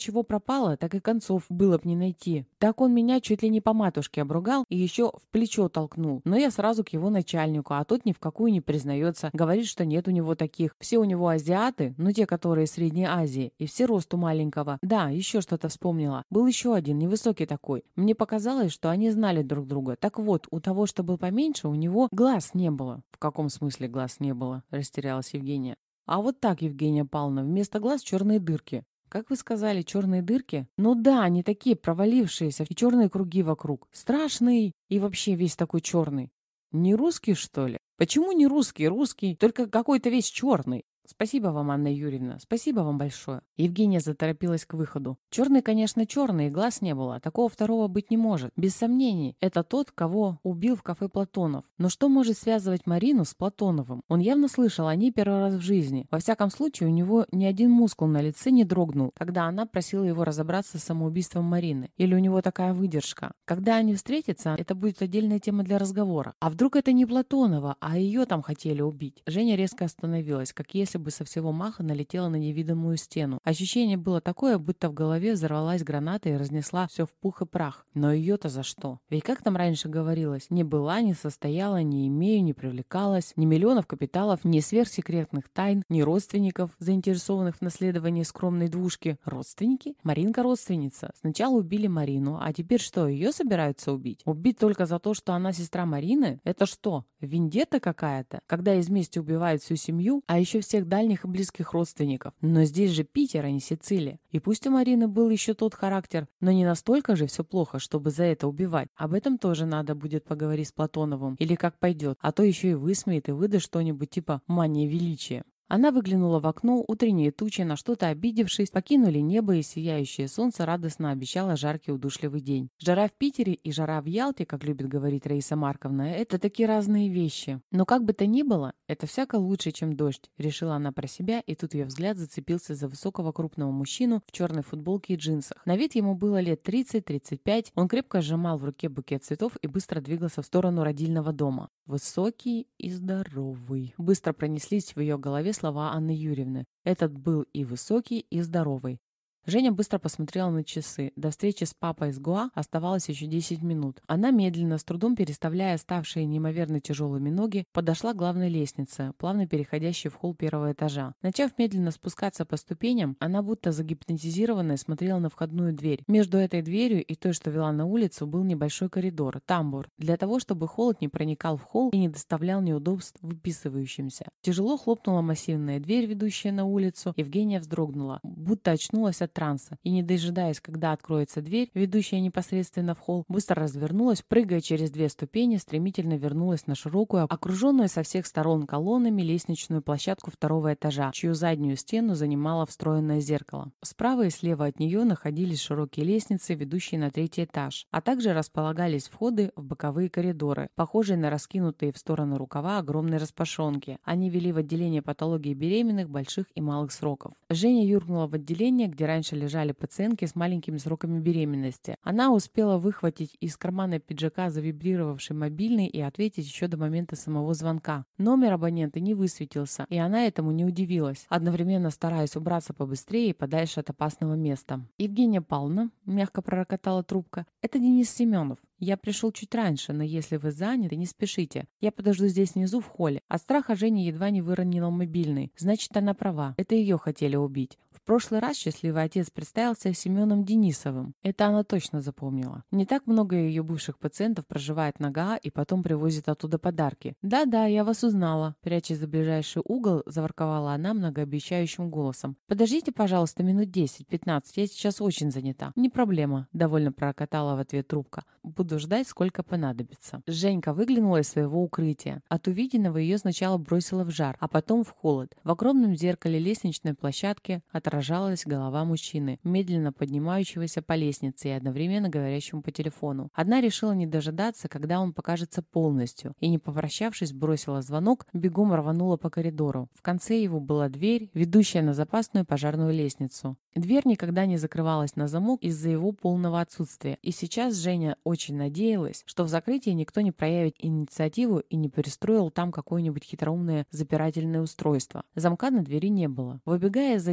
чего пропало, так и концов было б не найти. Так он меня чуть ли не по матушке обругал и еще в плечо толкнул. Но я сразу к его начальнику, а тот ни в какую не признается. Говорит, что нет у него таких. Все у него азиаты, ну те, которые из Средней Азии, и все росту маленького. Да, еще что-то вспомнила. Был еще один, невысокий такой. Мне показалось, что они знали друг друга. Так вот, у того, что был поменьше, у него глаз не было. В каком смысле глаз не было? Растерялась Евгения. А вот так, Евгения Павловна, вместо глаз черные дырки. Как вы сказали, черные дырки? Ну да, они такие провалившиеся, и черные круги вокруг. Страшный и вообще весь такой черный. Не русский, что ли? Почему не русский? Русский, только какой-то весь черный. Спасибо вам, Анна Юрьевна, спасибо вам большое. Евгения заторопилась к выходу. Черный, конечно, черный, и глаз не было. Такого второго быть не может. Без сомнений, это тот, кого убил в кафе Платонов. Но что может связывать Марину с Платоновым? Он явно слышал о ней первый раз в жизни. Во всяком случае, у него ни один мускул на лице не дрогнул, когда она просила его разобраться с самоубийством Марины. Или у него такая выдержка. Когда они встретятся, это будет отдельная тема для разговора. А вдруг это не Платонова, а ее там хотели убить? Женя резко остановилась, как если бы со всего маха налетела на невидимую стену. Ощущение было такое, будто в голове взорвалась граната и разнесла все в пух и прах. Но ее-то за что? Ведь как там раньше говорилось, не была, не состояла, не имею, не привлекалась, ни миллионов капиталов, ни сверхсекретных тайн, ни родственников, заинтересованных в наследовании скромной двушки. Родственники? Маринка родственница. Сначала убили Марину, а теперь что, ее собираются убить? Убить только за то, что она сестра Марины? Это что, вендетта какая-то? Когда из мести убивают всю семью, а еще всех дальних и близких родственников. Но здесь же Питер, а не Сицилия. И пусть у Марины был еще тот характер, но не настолько же все плохо, чтобы за это убивать. Об этом тоже надо будет поговорить с Платоновым. Или как пойдет. А то еще и высмеет и выдаст что-нибудь типа «мания величия». Она выглянула в окно, утренние тучи, на что-то обидевшись, покинули небо, и сияющее солнце радостно обещало жаркий удушливый день. Жара в Питере и жара в Ялте, как любит говорить Раиса Марковна, это такие разные вещи. Но как бы то ни было, это всяко лучше, чем дождь, решила она про себя, и тут ее взгляд зацепился за высокого крупного мужчину в черной футболке и джинсах. На вид ему было лет 30-35, он крепко сжимал в руке букет цветов и быстро двигался в сторону родильного дома. Высокий и здоровый. Быстро пронеслись в ее голове слова Анны Юрьевны. Этот был и высокий, и здоровый. Женя быстро посмотрела на часы. До встречи с папой из Гоа оставалось еще 10 минут. Она медленно, с трудом переставляя ставшие неимоверно тяжелыми ноги, подошла к главной лестнице, плавно переходящей в холл первого этажа. Начав медленно спускаться по ступеням, она будто загипнотизированная смотрела на входную дверь. Между этой дверью и той, что вела на улицу, был небольшой коридор, тамбур, для того, чтобы холод не проникал в холл и не доставлял неудобств выписывающимся. Тяжело хлопнула массивная дверь, ведущая на улицу. Евгения вздрогнула, будто очнулась от транса, и, не дожидаясь, когда откроется дверь, ведущая непосредственно в холл, быстро развернулась, прыгая через 2 ступени, стремительно вернулась на широкую, окруженную со всех сторон колоннами, лестничную площадку 2-го этажа, чью заднюю стену занимало встроенное зеркало. Справа и слева от нее находились широкие лестницы, ведущие на 3-й этаж, а также располагались входы в боковые коридоры, похожие на раскинутые в сторону рукава огромные распашонки. Они вели в отделение патологии беременных, больших и малых сроков. Женя юркнула в отделение, где раньше лежали пациентки с маленькими сроками беременности. Она успела выхватить из кармана пиджака завибрировавший мобильный и ответить еще до момента самого звонка. Номер абонента не высветился, и она этому не удивилась, одновременно стараясь убраться побыстрее и подальше от опасного места. «Евгения Павловна», — мягко пророкотала трубка, — «это Денис Семенов. Я пришел чуть раньше, но если вы заняты, не спешите. Я подожду здесь внизу в холле». От страха Женя едва не выронила мобильный. Значит, она права. Это ее хотели убить. В прошлый раз счастливый отец представился Семеном Денисовым. Это она точно запомнила. Не так много ее бывших пациентов проживает на Гаа и потом привозит оттуда подарки. «Да-да, я вас узнала», — прячась за ближайший угол, заворковала она многообещающим голосом. «Подождите, пожалуйста, минут 10-15, я сейчас очень занята». «Не проблема», — довольно прокатала в ответ трубка. «Буду ждать, сколько понадобится». Женька выглянула из своего укрытия. От увиденного ее сначала бросило в жар, а потом в холод. В огромном зеркале лестничной площадки отражалась голова мужчины, медленно поднимающегося по лестнице и одновременно говорящему по телефону. Одна решила не дожидаться, когда он покажется полностью, и, не попрощавшись, бросила звонок, бегом рванула по коридору. В конце его была дверь, ведущая на запасную пожарную лестницу. Дверь никогда не закрывалась на замок из-за его полного отсутствия, и сейчас Женя очень надеялась, что в закрытии никто не проявит инициативу и не перестроил там какое-нибудь хитроумное запирательное устройство. Замка на двери не было. Выбегая из отделения,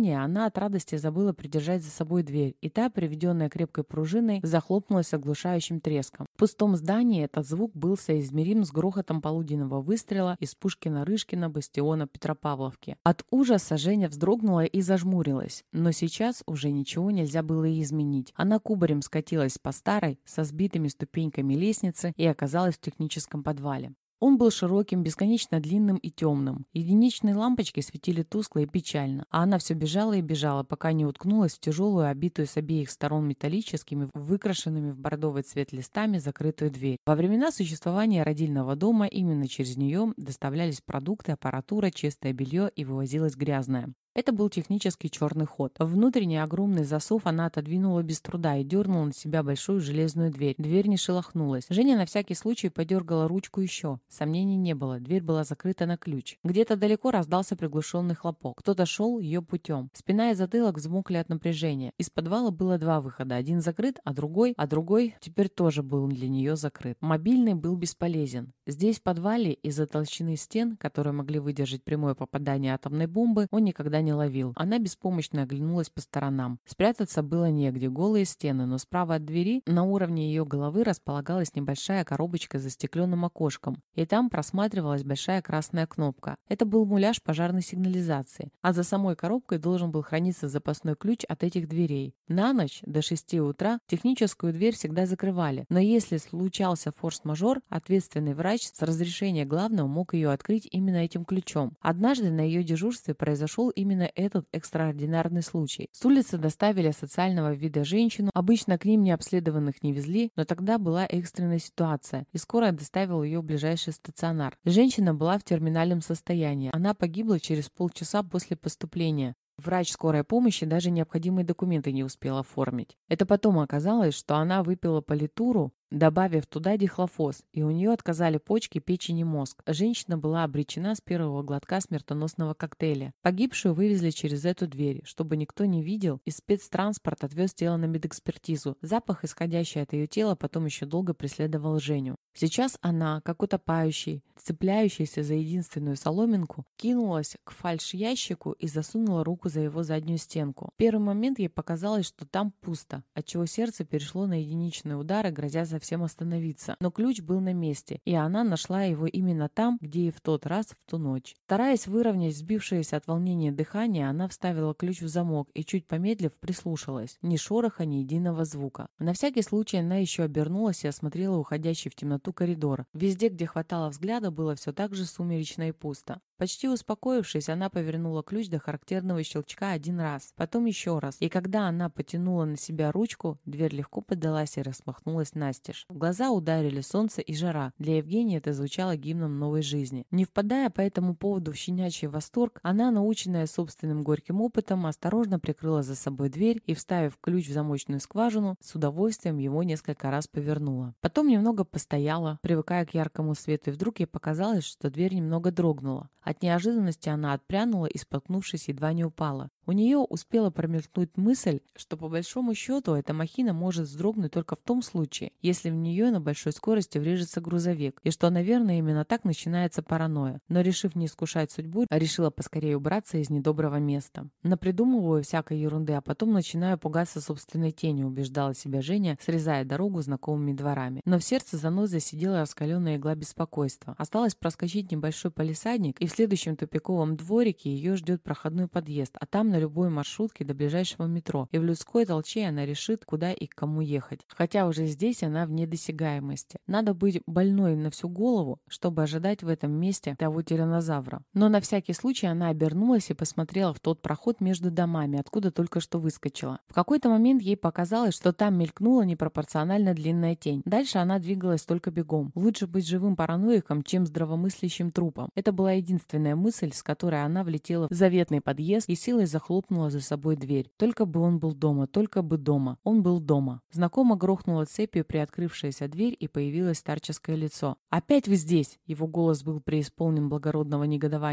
мгновение она от радости забыла придержать за собой дверь, и та, приведенная крепкой пружиной, захлопнулась с оглушающим треском. В пустом здании этот звук был соизмерим с грохотом полуденного выстрела из Пушкина-Рышкина бастиона Петропавловки. От ужаса Женя вздрогнула и зажмурилась, но сейчас уже ничего нельзя было и изменить. Она кубарем скатилась по старой, со сбитыми ступеньками лестницы и оказалась в техническом подвале. Он был широким, бесконечно длинным и темным. Единичные лампочки светили тускло и печально, а она все бежала и бежала, пока не уткнулась в тяжелую, обитую с обеих сторон металлическими, выкрашенными в бордовый цвет листами, закрытую дверь. Во времена существования родильного дома именно через нее доставлялись продукты, аппаратура, чистое белье и вывозилось грязное. Это был технический черный ход. Внутренний огромный засов она отодвинула без труда и дернула на себя большую железную дверь. Дверь не шелохнулась. Женя на всякий случай подергала ручку еще. Сомнений не было. Дверь была закрыта на ключ. Где-то далеко раздался приглушенный хлопок. Кто-то шел ее путем. Спина и затылок взмокли от напряжения. Из подвала было два выхода. Один закрыт, а другой теперь тоже был для нее закрыт. Мобильный был бесполезен. Здесь, в подвале, из-за толщины стен, которые могли выдержать прямое попадание атомной бомбы, он никогда не ловил. Она беспомощно оглянулась по сторонам. Спрятаться было негде, голые стены, но справа от двери на уровне ее головы располагалась небольшая коробочка с застекленным окошком, и там просматривалась большая красная кнопка. Это был муляж пожарной сигнализации, а за самой коробкой должен был храниться запасной ключ от этих дверей. На ночь до 6 утра техническую дверь всегда закрывали, но если случался форс-мажор, ответственный врач с разрешения главного мог ее открыть именно этим ключом. Однажды на ее дежурстве произошел именно этот экстраординарный случай. С улицы доставили социального вида женщину, обычно к ним необследованных не везли, но тогда была экстренная ситуация, и скорая доставила ее в ближайший стационар. Женщина была в терминальном состоянии, она погибла через полчаса после поступления. Врач скорой помощи даже необходимые документы не успел оформить. Это потом оказалось, что она выпила политуру, добавив туда дихлофос, и у нее отказали почки, печень и мозг. Женщина была обречена с первого глотка смертоносного коктейля. Погибшую вывезли через эту дверь, чтобы никто не видел, и спецтранспорт отвез тело на медэкспертизу. Запах, исходящий от ее тела, потом еще долго преследовал Женю. Сейчас она, как утопающий, цепляющийся за единственную соломинку, кинулась к фальш-ящику и засунула руку за его заднюю стенку. В первый момент ей показалось, что там пусто, отчего сердце перешло на единичные удары, грозя совсем остановиться. Но ключ был на месте, и она нашла его именно там, где и в тот раз, в ту ночь. Стараясь выровнять сбившееся от волнения дыхание, она вставила ключ в замок и, чуть помедлив, прислушалась. Ни шороха, ни единого звука. На всякий случай она еще обернулась и осмотрела уходящий в темноту коридор. Везде, где хватало взгляда, было все так же сумеречно и пусто. Почти успокоившись, она повернула ключ до характерного щелчка один раз, потом еще раз, и когда она потянула на себя ручку, дверь легко поддалась и распахнулась настежь. В глаза ударили солнце и жара. Для Евгении это звучало гимном новой жизни. Не впадая по этому поводу в щенячий восторг, она, наученная собственным горьким опытом, осторожно прикрыла за собой дверь и, вставив ключ в замочную скважину, с удовольствием его несколько раз повернула. Потом немного постояла, привыкая к яркому свету, и вдруг ей показалось, что дверь немного дрогнула. От неожиданности она отпрянула и, споткнувшись, едва не упала. У нее успела промелькнуть мысль, что по большому счету эта махина может вздрогнуть только в том случае, если в нее на большой скорости врежется грузовик, и что, наверное, именно так начинается паранойя. Но, решив не искушать судьбу, решила поскорее убраться из недоброго места. Напридумываю всякой ерунды, а потом начинаю пугаться собственной тенью, убеждала себя Женя, срезая дорогу знакомыми дворами. Но в сердце занозой сидела раскаленная игла беспокойства. Осталось проскочить небольшой палисадник, и в следующем тупиковом дворике ее ждет проходной подъезд, а там на любой маршрутке до ближайшего метро, и в людской толче она решит, куда и к кому ехать. Хотя уже здесь она вне досягаемости. Надо быть больной на всю голову, чтобы ожидать в этом месте того тираннозавра. Но на всякий случай она обернулась и посмотрела в тот проход между домами, откуда только что выскочила. В какой-то момент ей показалось, что там мелькнула непропорционально длинная тень. Дальше она двигалась только бегом. Лучше быть живым параноиком, чем здравомыслящим трупом. Это была единственная мысль, с которой она влетела в заветный подъезд и силой захлопнула за собой дверь. Только бы он был дома, только бы дома. Он был дома. Знакомо грохнула цепью приоткрывшаяся дверь, и появилось старческое лицо. «Опять вы здесь!» Его голос был преисполнен благородного негодования.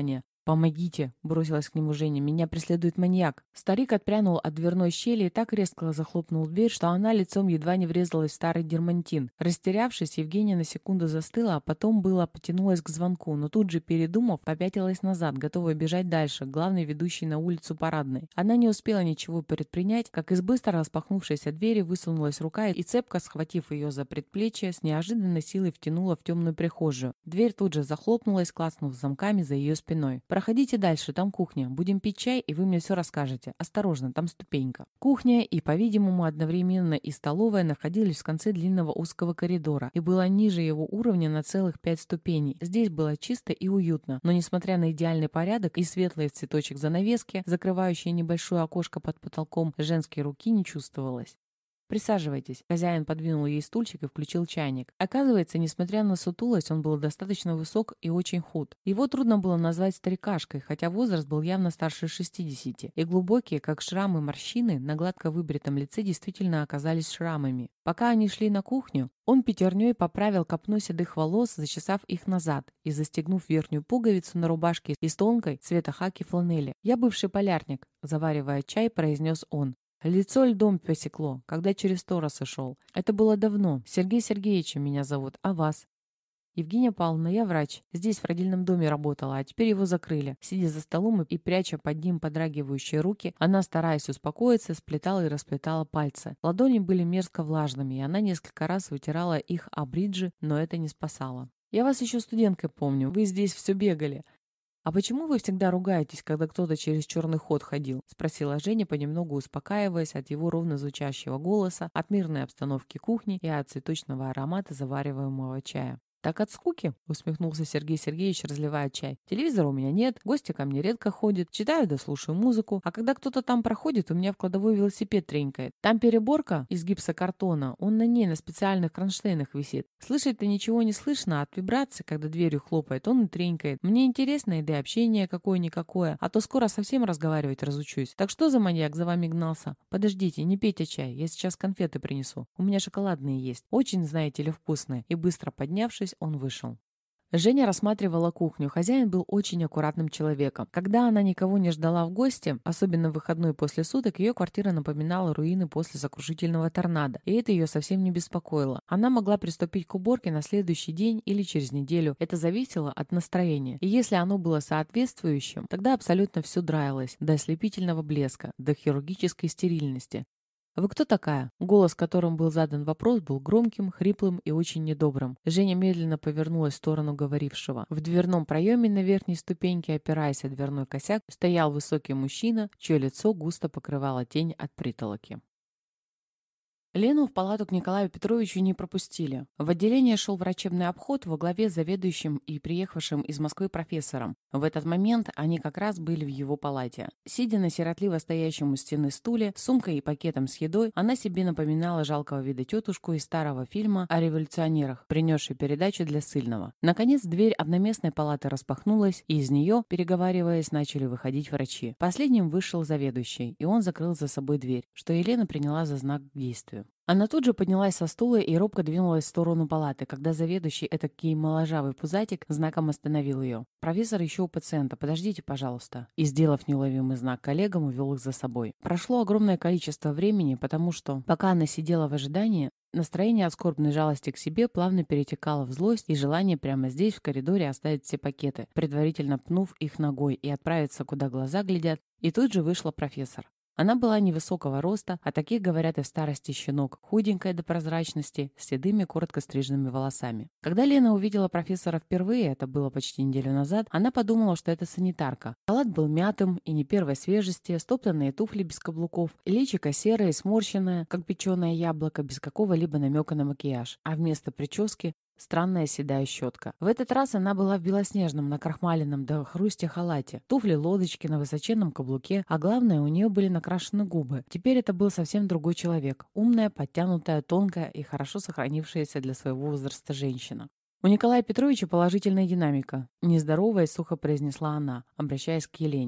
«Помогите!» — бросилась к нему Женя. «Меня преследует маньяк!» Старик отпрянул от дверной щели и так резко захлопнул дверь, что она лицом едва не врезалась в старый дермантин. Растерявшись, Евгения на секунду застыла, а потом было потянулась к звонку, но тут же, передумав, попятилась назад, готовая бежать дальше, главной ведущей на улицу Парадной. Она не успела ничего предпринять, как из быстро распахнувшейся двери высунулась рука и, цепко схватив ее за предплечье, с неожиданной силой втянула в темную прихожую. Дверь тут же захлопнулась, клацнув замками за ее спиной. «Проходите дальше, там кухня. Будем пить чай, и вы мне все расскажете. Осторожно, там ступенька». Кухня и, по-видимому, одновременно и столовая находились в конце длинного узкого коридора и была ниже его уровня на целых 5 ступеней. Здесь было чисто и уютно, но, несмотря на идеальный порядок и светлые в цветочек занавески, закрывающие небольшое окошко под потолком, женской руки не чувствовалось. «Присаживайтесь». Хозяин подвинул ей стульчик и включил чайник. Оказывается, несмотря на сутулость, он был достаточно высок и очень худ. Его трудно было назвать старикашкой, хотя возраст был явно старше 60, и глубокие, как шрамы, морщины на гладко выбритом лице действительно оказались шрамами. Пока они шли на кухню, он пятерней поправил копну седых волос, зачесав их назад и застегнув верхнюю пуговицу на рубашке из тонкой цвета хаки фланели. «Я бывший полярник», — заваривая чай, произнес он. Лицо льдом посекло, когда через Торосы шел. Это было давно. Сергей Сергеевич меня зовут. А вас? Евгения Павловна, я врач. Здесь в родильном доме работала, а теперь его закрыли. Сидя за столом и пряча под ним подрагивающие руки, она, стараясь успокоиться, сплетала и расплетала пальцы. Ладони были мерзко влажными, и она несколько раз вытирала их о бриджи, но это не спасало. «Я вас еще студенткой помню. Вы здесь все бегали. «А почему вы всегда ругаетесь, когда кто-то через черный ход ходил?» — спросила Женя, понемногу успокаиваясь от его ровно звучащего голоса, от мирной обстановки кухни и от цветочного аромата завариваемого чая. «Так от скуки?» — усмехнулся Сергей Сергеевич, разливая чай. «Телевизора у меня нет, гости ко мне редко ходят, читаю да слушаю музыку, а когда кто-то там проходит, у меня в кладовой велосипед тренькает. Там переборка из гипсокартона, он на ней на специальных кронштейнах висит. Слышать-то ничего не слышно, а от вибрации, когда дверью хлопает, он и тренькает. Мне интересно, и да общение какое-никакое, а то скоро совсем разговаривать разучусь. Так что за маньяк за вами гнался? Подождите, не пейте чай, я сейчас конфеты принесу. У меня шоколадные есть, очень, знаете ли, вкусные». И быстро поднявшись, он вышел. Женя рассматривала кухню. Хозяин был очень аккуратным человеком. Когда она никого не ждала в гости, особенно в выходной после суток, ее квартира напоминала руины после сокрушительного торнадо. И это ее совсем не беспокоило. Она могла приступить к уборке на следующий день или через неделю. Это зависело от настроения. И если оно было соответствующим, тогда абсолютно все драилось до ослепительного блеска, до хирургической стерильности. «Вы кто такая?» Голос, которым был задан вопрос, был громким, хриплым и очень недобрым. Женя медленно повернулась в сторону говорившего. В дверном проеме на верхней ступеньке, опираясь о дверной косяк, стоял высокий мужчина, чье лицо густо покрывала тень от притолоки. Лену в палату к Николаю Петровичу не пропустили. В отделение шел врачебный обход во главе с заведующим и приехавшим из Москвы профессором. В этот момент они как раз были в его палате. Сидя на сиротливо стоящем у стены стуле, с сумкой и пакетом с едой, она себе напоминала жалкого вида тетушку из старого фильма о революционерах, принесшей передачу для ссыльного. Наконец, дверь одноместной палаты распахнулась, и из нее, переговариваясь, начали выходить врачи. Последним вышел заведующий, и он закрыл за собой дверь, что Елена приняла за знак к действию. Она тут же поднялась со стула и робко двинулась в сторону палаты, когда заведующий, этакий моложавый пузатик, знаком остановил ее. «Профессор еще у пациента, подождите, пожалуйста». И, сделав неуловимый знак коллегам, увел их за собой. Прошло огромное количество времени, потому что, пока она сидела в ожидании, настроение от скорбной жалости к себе плавно перетекало в злость и желание прямо здесь, в коридоре, оставить все пакеты, предварительно пнув их ногой и отправиться, куда глаза глядят. И тут же вышла профессор. Она была невысокого роста, а таких говорят и в старости щенок, худенькая до прозрачности, с седыми коротко стриженными волосами. Когда Лена увидела профессора впервые, это было почти неделю назад, она подумала, что это санитарка. Халат был мятым и не первой свежести, стоптанные туфли без каблуков, личико серое и сморщенное, как печеное яблоко, без какого-либо намека на макияж, а вместо прически странная седая щетка. В этот раз она была в белоснежном, накрахмаленном до хрустя халате, туфли-лодочки на высоченном каблуке, а главное, у нее были накрашены губы. Теперь это был совсем другой человек. Умная, подтянутая, тонкая и хорошо сохранившаяся для своего возраста женщина. «У Николая Петровича положительная динамика», — нездоровая и сухо произнесла она, обращаясь к Елене.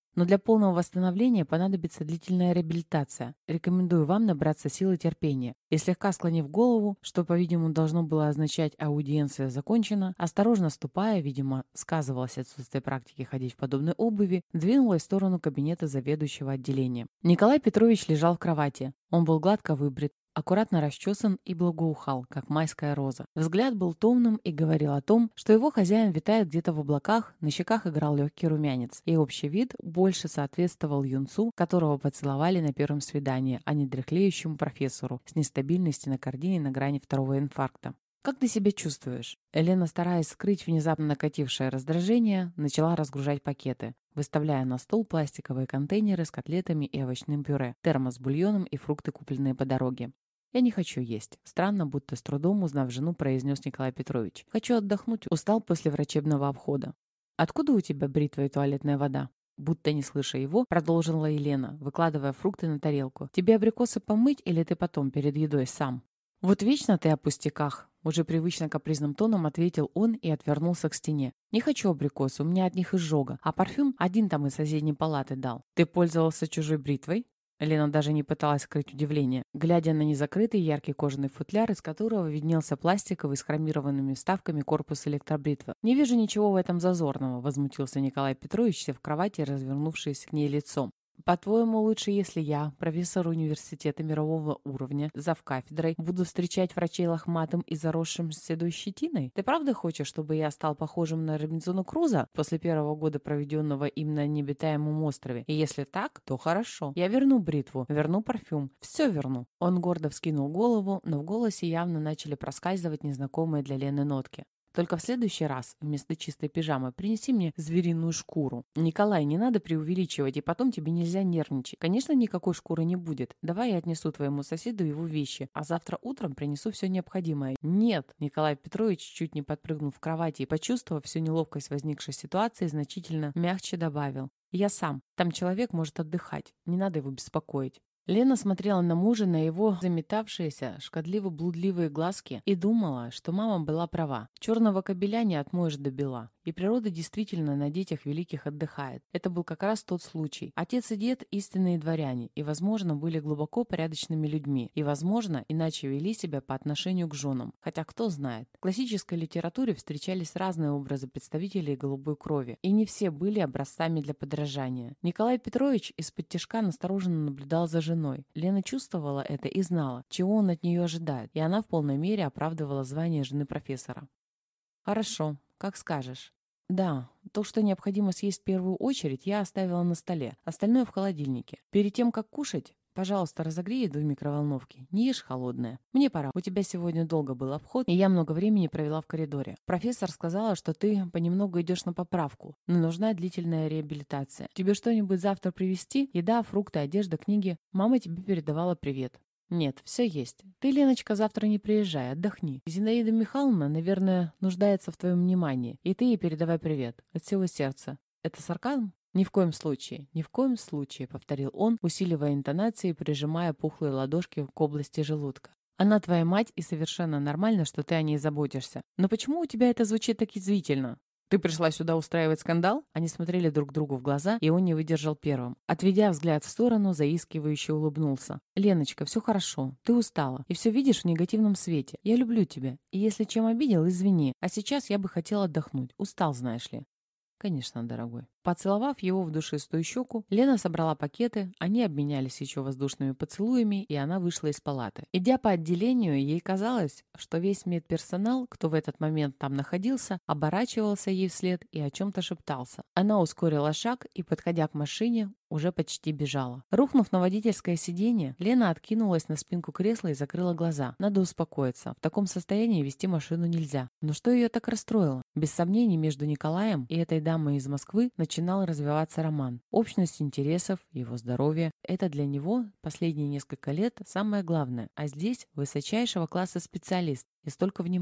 Но для полного восстановления понадобится длительная реабилитация. Рекомендую вам набраться сил и терпения. И слегка склонив голову, что, по-видимому, должно было означать «аудиенция закончена», осторожно ступая, видимо, сказывалось отсутствие практики ходить в подобной обуви, двинулась в сторону кабинета заведующего отделением. Николай Петрович лежал в кровати. Он был гладко выбрит, аккуратно расчесан и благоухал, как майская роза. Взгляд был томным и говорил о том, что его хозяин витает где-то в облаках, на щеках играл легкий румянец, и общий вид больше соответствовал юнцу, которого поцеловали на первом свидании, а не дряхлеющему профессору с нестабильностью на картине на грани второго инфаркта. «Как ты себя чувствуешь?» Елена, стараясь скрыть внезапно накатившее раздражение, начала разгружать пакеты, выставляя на стол пластиковые контейнеры с котлетами и овощным пюре, термос с бульоном и фрукты, купленные по дороге. «Я не хочу есть», — странно, будто с трудом узнав жену, произнес Николай Петрович. «Хочу отдохнуть, устал после врачебного обхода». «Откуда у тебя бритва и туалетная вода?» Будто не слыша его, продолжила Елена, выкладывая фрукты на тарелку. «Тебе абрикосы помыть или ты потом перед едой сам?» «Вот вечно ты о пустяках», — уже привычно капризным тоном ответил он и отвернулся к стене. «Не хочу абрикосы, у меня от них изжога, а парфюм один там из соседней палаты дал. Ты пользовался чужой бритвой?» Лена даже не пыталась скрыть удивление, глядя на незакрытый яркий кожаный футляр, из которого виднелся пластиковый с хромированными вставками корпус электробритвы. «Не вижу ничего в этом зазорного», — возмутился Николай Петрович, сев в кровати, развернувшись к ней лицом. «По-твоему, лучше, если я, профессор университета мирового уровня, завкафедрой, буду встречать врачей лохматым и заросшим седой щетиной? Ты правда хочешь, чтобы я стал похожим на Робинзона Круза после первого года, проведенного им на необитаемом острове? И если так, то хорошо. Я верну бритву, верну парфюм, все верну». Он гордо вскинул голову, но в голосе явно начали проскальзывать незнакомые для Лены нотки. «Только в следующий раз вместо чистой пижамы принеси мне звериную шкуру. Николай, не надо преувеличивать, и потом тебе нельзя нервничать. Конечно, никакой шкуры не будет. Давай я отнесу твоему соседу его вещи, а завтра утром принесу все необходимое». «Нет!» Николай Петрович, чуть не подпрыгнув в кровати и почувствовав всю неловкость возникшей ситуации, значительно мягче добавил. «Я сам. Там человек может отдыхать. Не надо его беспокоить». Лена смотрела на мужа, на его заметавшиеся, шкодливо-блудливые глазки и думала, что мама была права. Черного кобеля не отмоешь до бела. И природа действительно на детях великих отдыхает. Это был как раз тот случай. Отец и дед – истинные дворяне, и, возможно, были глубоко порядочными людьми, и, возможно, иначе вели себя по отношению к женам. Хотя кто знает. В классической литературе встречались разные образы представителей голубой крови, и не все были образцами для подражания. Николай Петрович из-под тишка настороженно наблюдал за женой. Лена чувствовала это и знала, чего он от нее ожидает, и она в полной мере оправдывала звание жены профессора. «Хорошо, как скажешь». «Да, то, что необходимо съесть в первую очередь, я оставила на столе, остальное в холодильнике. Перед тем, как кушать, пожалуйста, разогрей еду в микроволновке, не ешь холодное. Мне пора, у тебя сегодня долго был обход, и я много времени провела в коридоре. Профессор сказала, что ты понемногу идешь на поправку, но нужна длительная реабилитация. Тебе что-нибудь завтра привезти? Еда, фрукты, одежда, книги? Мама тебе передавала привет». «Нет, все есть. Ты, Леночка, завтра не приезжай, отдохни. Зинаида Михайловна, наверное, нуждается в твоем внимании, и ты ей передавай привет. От всего сердца». «Это сарказм?» «Ни в коем случае, ни в коем случае», — повторил он, усиливая интонации и прижимая пухлые ладошки к области желудка. «Она твоя мать, и совершенно нормально, что ты о ней заботишься. Но почему у тебя это звучит так язвительно? Ты пришла сюда устраивать скандал?» Они смотрели друг другу в глаза, и он не выдержал первым. Отведя взгляд в сторону, заискивающе улыбнулся. «Леночка, все хорошо. Ты устала. И все видишь в негативном свете. Я люблю тебя. И если чем обидел, извини. А сейчас я бы хотела отдохнуть. Устал, знаешь ли». «Конечно, дорогой». Поцеловав его в душистую щеку, Лена собрала пакеты, они обменялись еще воздушными поцелуями, и она вышла из палаты. Идя по отделению, ей казалось, что весь медперсонал, кто в этот момент там находился, оборачивался ей вслед и о чем-то шептался. Она ускорила шаг и, подходя к машине, уже почти бежала. Рухнув на водительское сиденье, Лена откинулась на спинку кресла и закрыла глаза. Надо успокоиться. В таком состоянии вести машину нельзя. Но что ее так расстроило? Без сомнений, между Николаем и этой дамой из Москвы начинал развиваться роман. Общность интересов, его здоровье – это для него последние несколько лет самое главное. А здесь высочайшего класса специалист и столько внимания.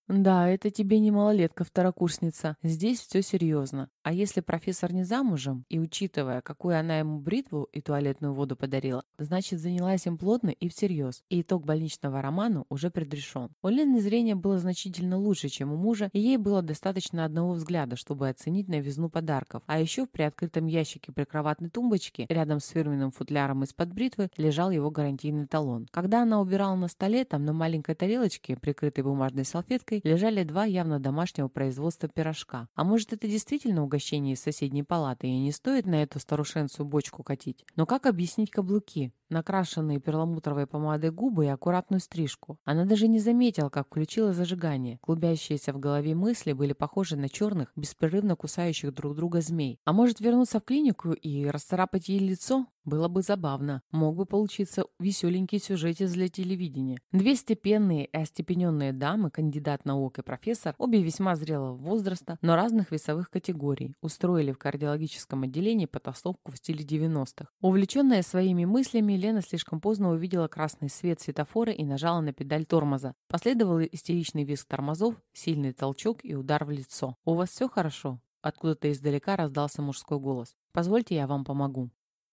Да, это тебе не малолетка-второкурсница. Здесь все серьезно. А если профессор не замужем, и учитывая, какую она ему бритву и туалетную воду подарила, значит, занялась им плотно и всерьез. И итог больничного романа уже предрешен. У Лены зрение было значительно лучше, чем у мужа, и ей было достаточно одного взгляда, чтобы оценить новизну подарков. А еще в приоткрытом ящике прикроватной тумбочки, рядом с фирменным футляром из-под бритвы, лежал его гарантийный талон. Когда она убирала на столе, там на маленькой тарелочке, прикрытой бумажной салфеткой, лежали два явно домашнего производства пирожка. А может, это действительно угощение из соседней палаты, и не стоит на эту старушенцию бочку катить? Но как объяснить каблуки, накрашенные перламутровой помадой губы и аккуратную стрижку? Она даже не заметила, как включила зажигание. Клубящиеся в голове мысли были похожи на черных, беспрерывно кусающих друг друга змей. А может, вернуться в клинику и расцарапать ей лицо? Было бы забавно. Мог бы получиться веселенький сюжетец для телевидения. Две степенные и остепененные дамы, кандидат наук и профессор, обе весьма зрелого возраста, но разных весовых категорий, устроили в кардиологическом отделении потасовку в стиле 90-х. Увлеченная своими мыслями, Лена слишком поздно увидела красный свет светофора и нажала на педаль тормоза. Последовал истеричный визг тормозов, сильный толчок и удар в лицо. «У вас все хорошо?» Откуда-то издалека раздался мужской голос. «Позвольте, я вам помогу».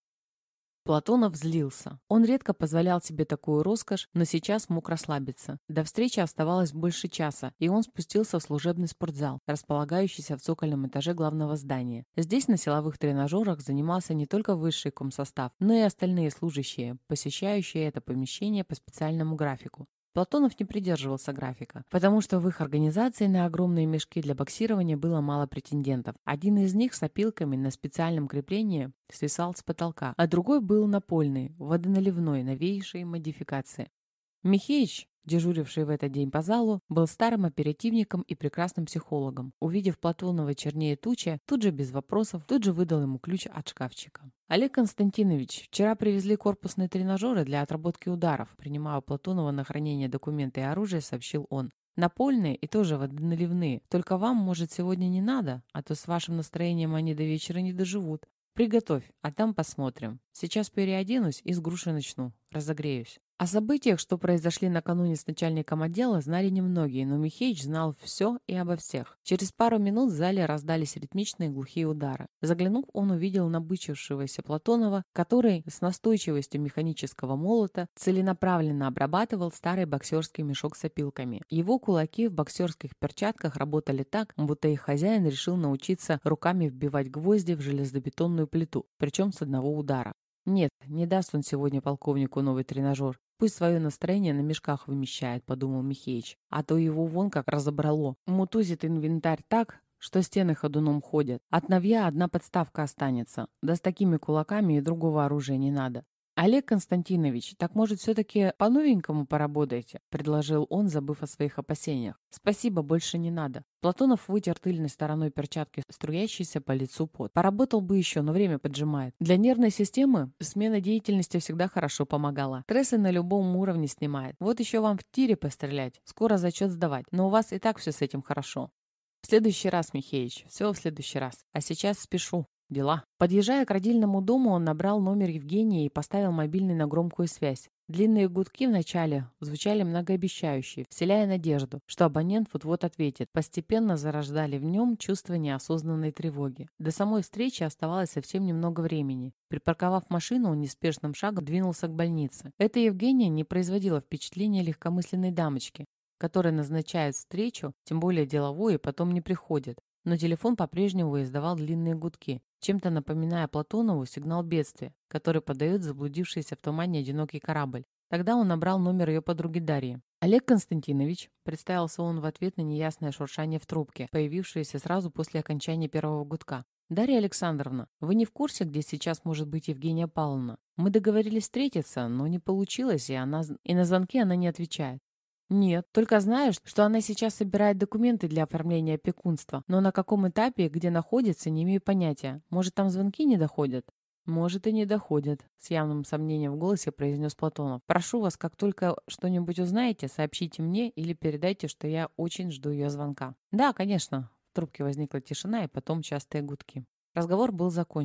Платонов злился. Он редко позволял себе такую роскошь, но сейчас мог расслабиться. До встречи оставалось больше часа, и он спустился в служебный спортзал, располагающийся в цокольном этаже главного здания. Здесь на силовых тренажерах занимался не только высший комсостав, но и остальные служащие, посещающие это помещение по специальному графику. Платонов не придерживался графика, потому что в их организации на огромные мешки для боксирования было мало претендентов. Один из них с опилками на специальном креплении свисал с потолка, а другой был напольный, водоналивной, новейшей модификации. Михеич, дежуривший в этот день по залу, был старым оперативником и прекрасным психологом. Увидев Платонова чернее тучи, тут же без вопросов, тут же выдал ему ключ от шкафчика. «Олег Константинович, вчера привезли корпусные тренажеры для отработки ударов», принимая у Платонова на хранение документы и оружие, сообщил он. «Напольные и тоже водоналивные. Только вам, может, сегодня не надо, а то с вашим настроением они до вечера не доживут. Приготовь, а там посмотрим. Сейчас переоденусь и с груши начну. Разогреюсь». О событиях, что произошли накануне с начальником отдела, знали немногие, но Михеич знал все и обо всех. Через пару минут в зале раздались ритмичные глухие удары. Заглянув, он увидел набычившегося Платонова, который с настойчивостью механического молота целенаправленно обрабатывал старый боксерский мешок с опилками. Его кулаки в боксерских перчатках работали так, будто их хозяин решил научиться руками вбивать гвозди в железобетонную плиту, причем с одного удара. Нет, не даст он сегодня полковнику новый тренажер. Пусть свое настроение на мешках вымещает, подумал Михеич. А то его вон как разобрало. Мутузит инвентарь так, что стены ходуном ходят. От новья одна подставка останется. Да с такими кулаками и другого оружия не надо. «Олег Константинович, так, может, все-таки по-новенькому поработаете?» – предложил он, забыв о своих опасениях. «Спасибо, больше не надо». Платонов вытер тыльной стороной перчатки струящийся по лицу пот. «Поработал бы еще, но время поджимает. Для нервной системы смена деятельности всегда хорошо помогала. Стрессы на любом уровне снимает. Вот еще вам в тире пострелять. Скоро зачет сдавать. Но у вас и так все с этим хорошо». «В следующий раз, Михеич. Все в следующий раз. А сейчас спешу. Дела». Подъезжая к родильному дому, он набрал номер Евгения и поставил мобильный на громкую связь. Длинные гудки вначале звучали многообещающе, вселяя надежду, что абонент вот-вот ответит. Постепенно зарождали в нем чувство неосознанной тревоги. До самой встречи оставалось совсем немного времени. Припарковав машину, он неспешным шагом двинулся к больнице. Эта Евгения не производила впечатления легкомысленной дамочки, которая назначает встречу, тем более деловую, и потом не приходит. Но телефон по-прежнему издавал длинные гудки, чем-то напоминая Платонову сигнал бедствия, который подает заблудившийся в тумане одинокий корабль. Тогда он набрал номер ее подруги Дарьи. «Олег Константинович», — представился он в ответ на неясное шуршание в трубке, появившееся сразу после окончания первого гудка. «Дарья Александровна, вы не в курсе, где сейчас может быть Евгения Павловна? Мы договорились встретиться, но не получилось, и на звонки она не отвечает». «Нет, только знаю, что она сейчас собирает документы для оформления опекунства, но на каком этапе и где находится, не имею понятия. Может, там звонки не доходят?» «Может, и не доходят», — с явным сомнением в голосе произнес Платонов. «Прошу вас, как только что-нибудь узнаете, сообщите мне или передайте, что я очень жду ее звонка». «Да, конечно». В трубке возникла тишина и потом частые гудки. Разговор был закончен.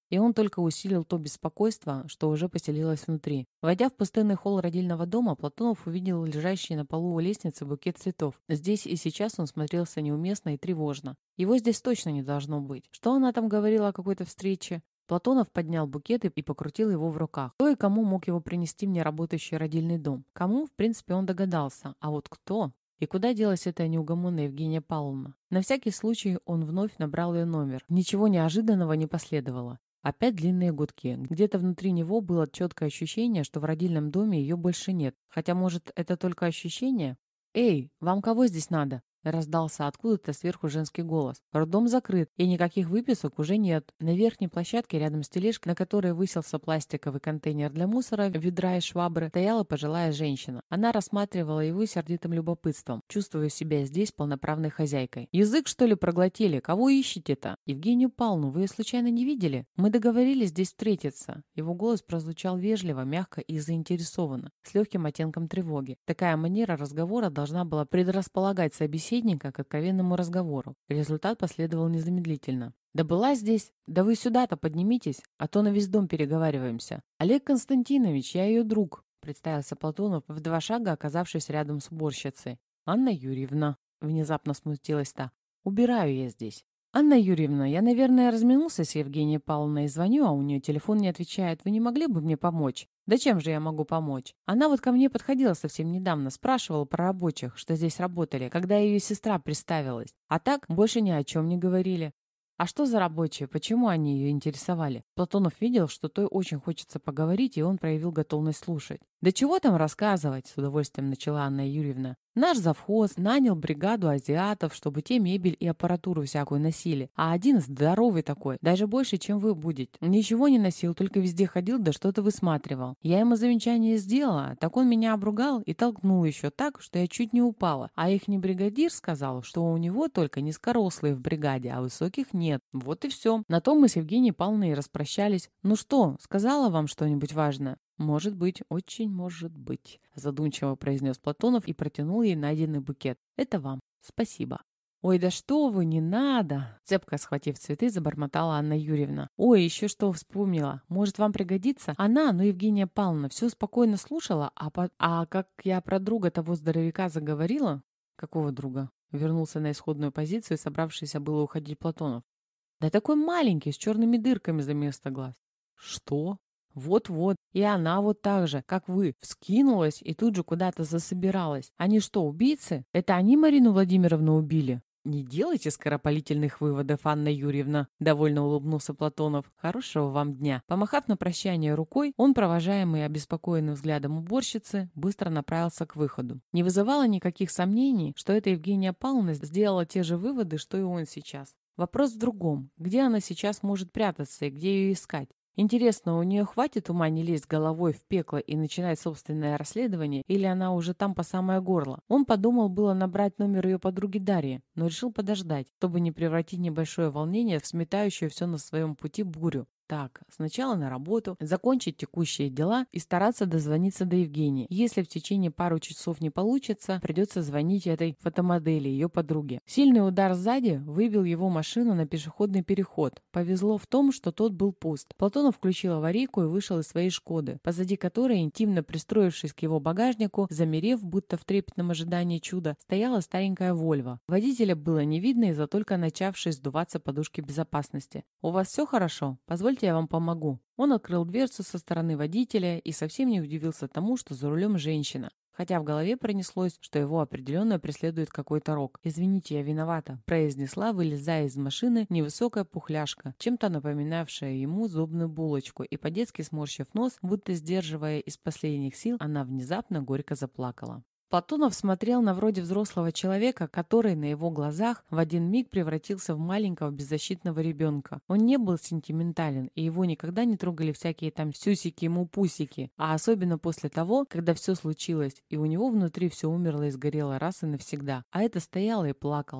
и он только усилил то беспокойство, что уже поселилось внутри. Войдя в пустынный холл родильного дома, Платонов увидел лежащий на полу у лестницы букет цветов. Здесь и сейчас он смотрелся неуместно и тревожно. Его здесь точно не должно быть. Что она там говорила о какой-то встрече? Платонов поднял букет и покрутил его в руках. Кто и кому мог его принести в неработающий родильный дом? Кому, в принципе, он догадался. А вот кто? И куда делась эта неугомонная Евгения Павловна? На всякий случай он вновь набрал ее номер. Ничего неожиданного не последовало. Опять длинные гудки. Где-то внутри него было четкое ощущение, что в родильном доме ее больше нет. Хотя, может, это только ощущение? «Эй, вам кого здесь надо?» Раздался откуда-то сверху женский голос. Роддом закрыт, и никаких выписок уже нет. На верхней площадке рядом с тележкой, на которой высился пластиковый контейнер для мусора, ведра и швабры, стояла пожилая женщина. Она рассматривала его сердитым любопытством, чувствуя себя здесь полноправной хозяйкой. «Язык, что ли, проглотили? Кого ищете-то? Евгению Павловну вы ее случайно не видели? Мы договорились здесь встретиться». Его голос прозвучал вежливо, мягко и заинтересованно, с легким оттенком тревоги. Такая манера разговора должна была предрасполагать собеседника к откровенному разговору. Результат последовал незамедлительно. «Да была здесь. Да вы сюда-то поднимитесь, а то на весь дом переговариваемся. Олег Константинович, я ее друг», — представился Платонов, в 2 шага оказавшись рядом с уборщицей. «Анна Юрьевна», — внезапно смутилась та, — «убираю я здесь». «Анна Юрьевна, я, наверное, разминулся с Евгенией Павловной и звоню, а у нее телефон не отвечает. Вы не могли бы мне помочь?» «Да чем же я могу помочь? Она вот ко мне подходила совсем недавно, спрашивала про рабочих, что здесь работали, когда ее сестра приставилась. А так больше ни о чем не говорили». А что за рабочие? Почему они ее интересовали? Платонов видел, что той очень хочется поговорить, и он проявил готовность слушать. «Да чего там рассказывать?» — с удовольствием начала Анна Юрьевна. «Наш завхоз нанял бригаду азиатов, чтобы те мебель и аппаратуру всякую носили. А один здоровый такой, даже больше, чем вы будете. Ничего не носил, только везде ходил да что-то высматривал. Я ему замечание сделала, так он меня обругал и толкнул еще так, что я чуть не упала. А ихний бригадир сказал, что у него только низкорослые в бригаде, а высоких нет. Вот и все. На том мы с Евгенией Павловной и распрощались. Ну что, сказала вам что-нибудь важное?» «Может быть, очень может быть», — задумчиво произнес Платонов и протянул ей найденный букет. «Это вам. Спасибо». «Ой, да что вы, не надо!» Цепко схватив цветы, забормотала Анна Юрьевна. «Ой, еще что вспомнила. Может, вам пригодится?» Она, ну, Евгения Павловна, все спокойно слушала, а как я про друга того здоровяка заговорила... «Какого друга?» Вернулся на исходную позицию, собравшийся было уходить Платонов. «Да такой маленький, с черными дырками за место глаз». «Что?» «Вот-вот, и она вот так же, как вы, вскинулась и тут же куда-то засобиралась. Они что, убийцы? Это они Марину Владимировну убили?» «Не делайте скоропалительных выводов, Анна Юрьевна», — довольно улыбнулся Платонов. «Хорошего вам дня». Помахав на прощание рукой, он, провожаемый обеспокоенным взглядом уборщицы, быстро направился к выходу. Не вызывало никаких сомнений, что эта Евгения Павловна сделала те же выводы, что и он сейчас. Вопрос в другом. Где она сейчас может прятаться и где ее искать? Интересно, у нее хватит ума не лезть головой в пекло и начинать собственное расследование, или она уже там по самое горло? Он подумал было набрать номер ее подруги Дарьи, но решил подождать, чтобы не превратить небольшое волнение в сметающую все на своем пути бурю. Так, сначала на работу, закончить текущие дела и стараться дозвониться до Евгении. Если в течение пару часов не получится, придется звонить этой фотомодели, ее подруге. Сильный удар сзади выбил его машину на пешеходный переход. Повезло в том, что тот был пуст. Платонов включил аварийку и вышел из своей «Шкоды», позади которой, интимно пристроившись к его багажнику, замерев, будто в трепетном ожидании чуда, стояла старенькая «Вольво». Водителя было не видно из-за только начавшей сдуваться подушки безопасности. «У вас все хорошо? Позвольте, я вам помогу». Он открыл дверцу со стороны водителя и совсем не удивился тому, что за рулем женщина. Хотя в голове пронеслось, что его определенно преследует какой-то рок. «Извините, я виновата», — произнесла, вылезая из машины, невысокая пухляшка, чем-то напоминавшая ему зубную булочку, и по-детски сморщив нос, будто сдерживая из последних сил, она внезапно горько заплакала. Платонов смотрел на вроде взрослого человека, который на его глазах в один миг превратился в маленького беззащитного ребенка. Он не был сентиментален, и его никогда не трогали всякие там сюсики-мупусики, а особенно после того, когда все случилось, и у него внутри все умерло и сгорело раз и навсегда. А это стояла и плакала.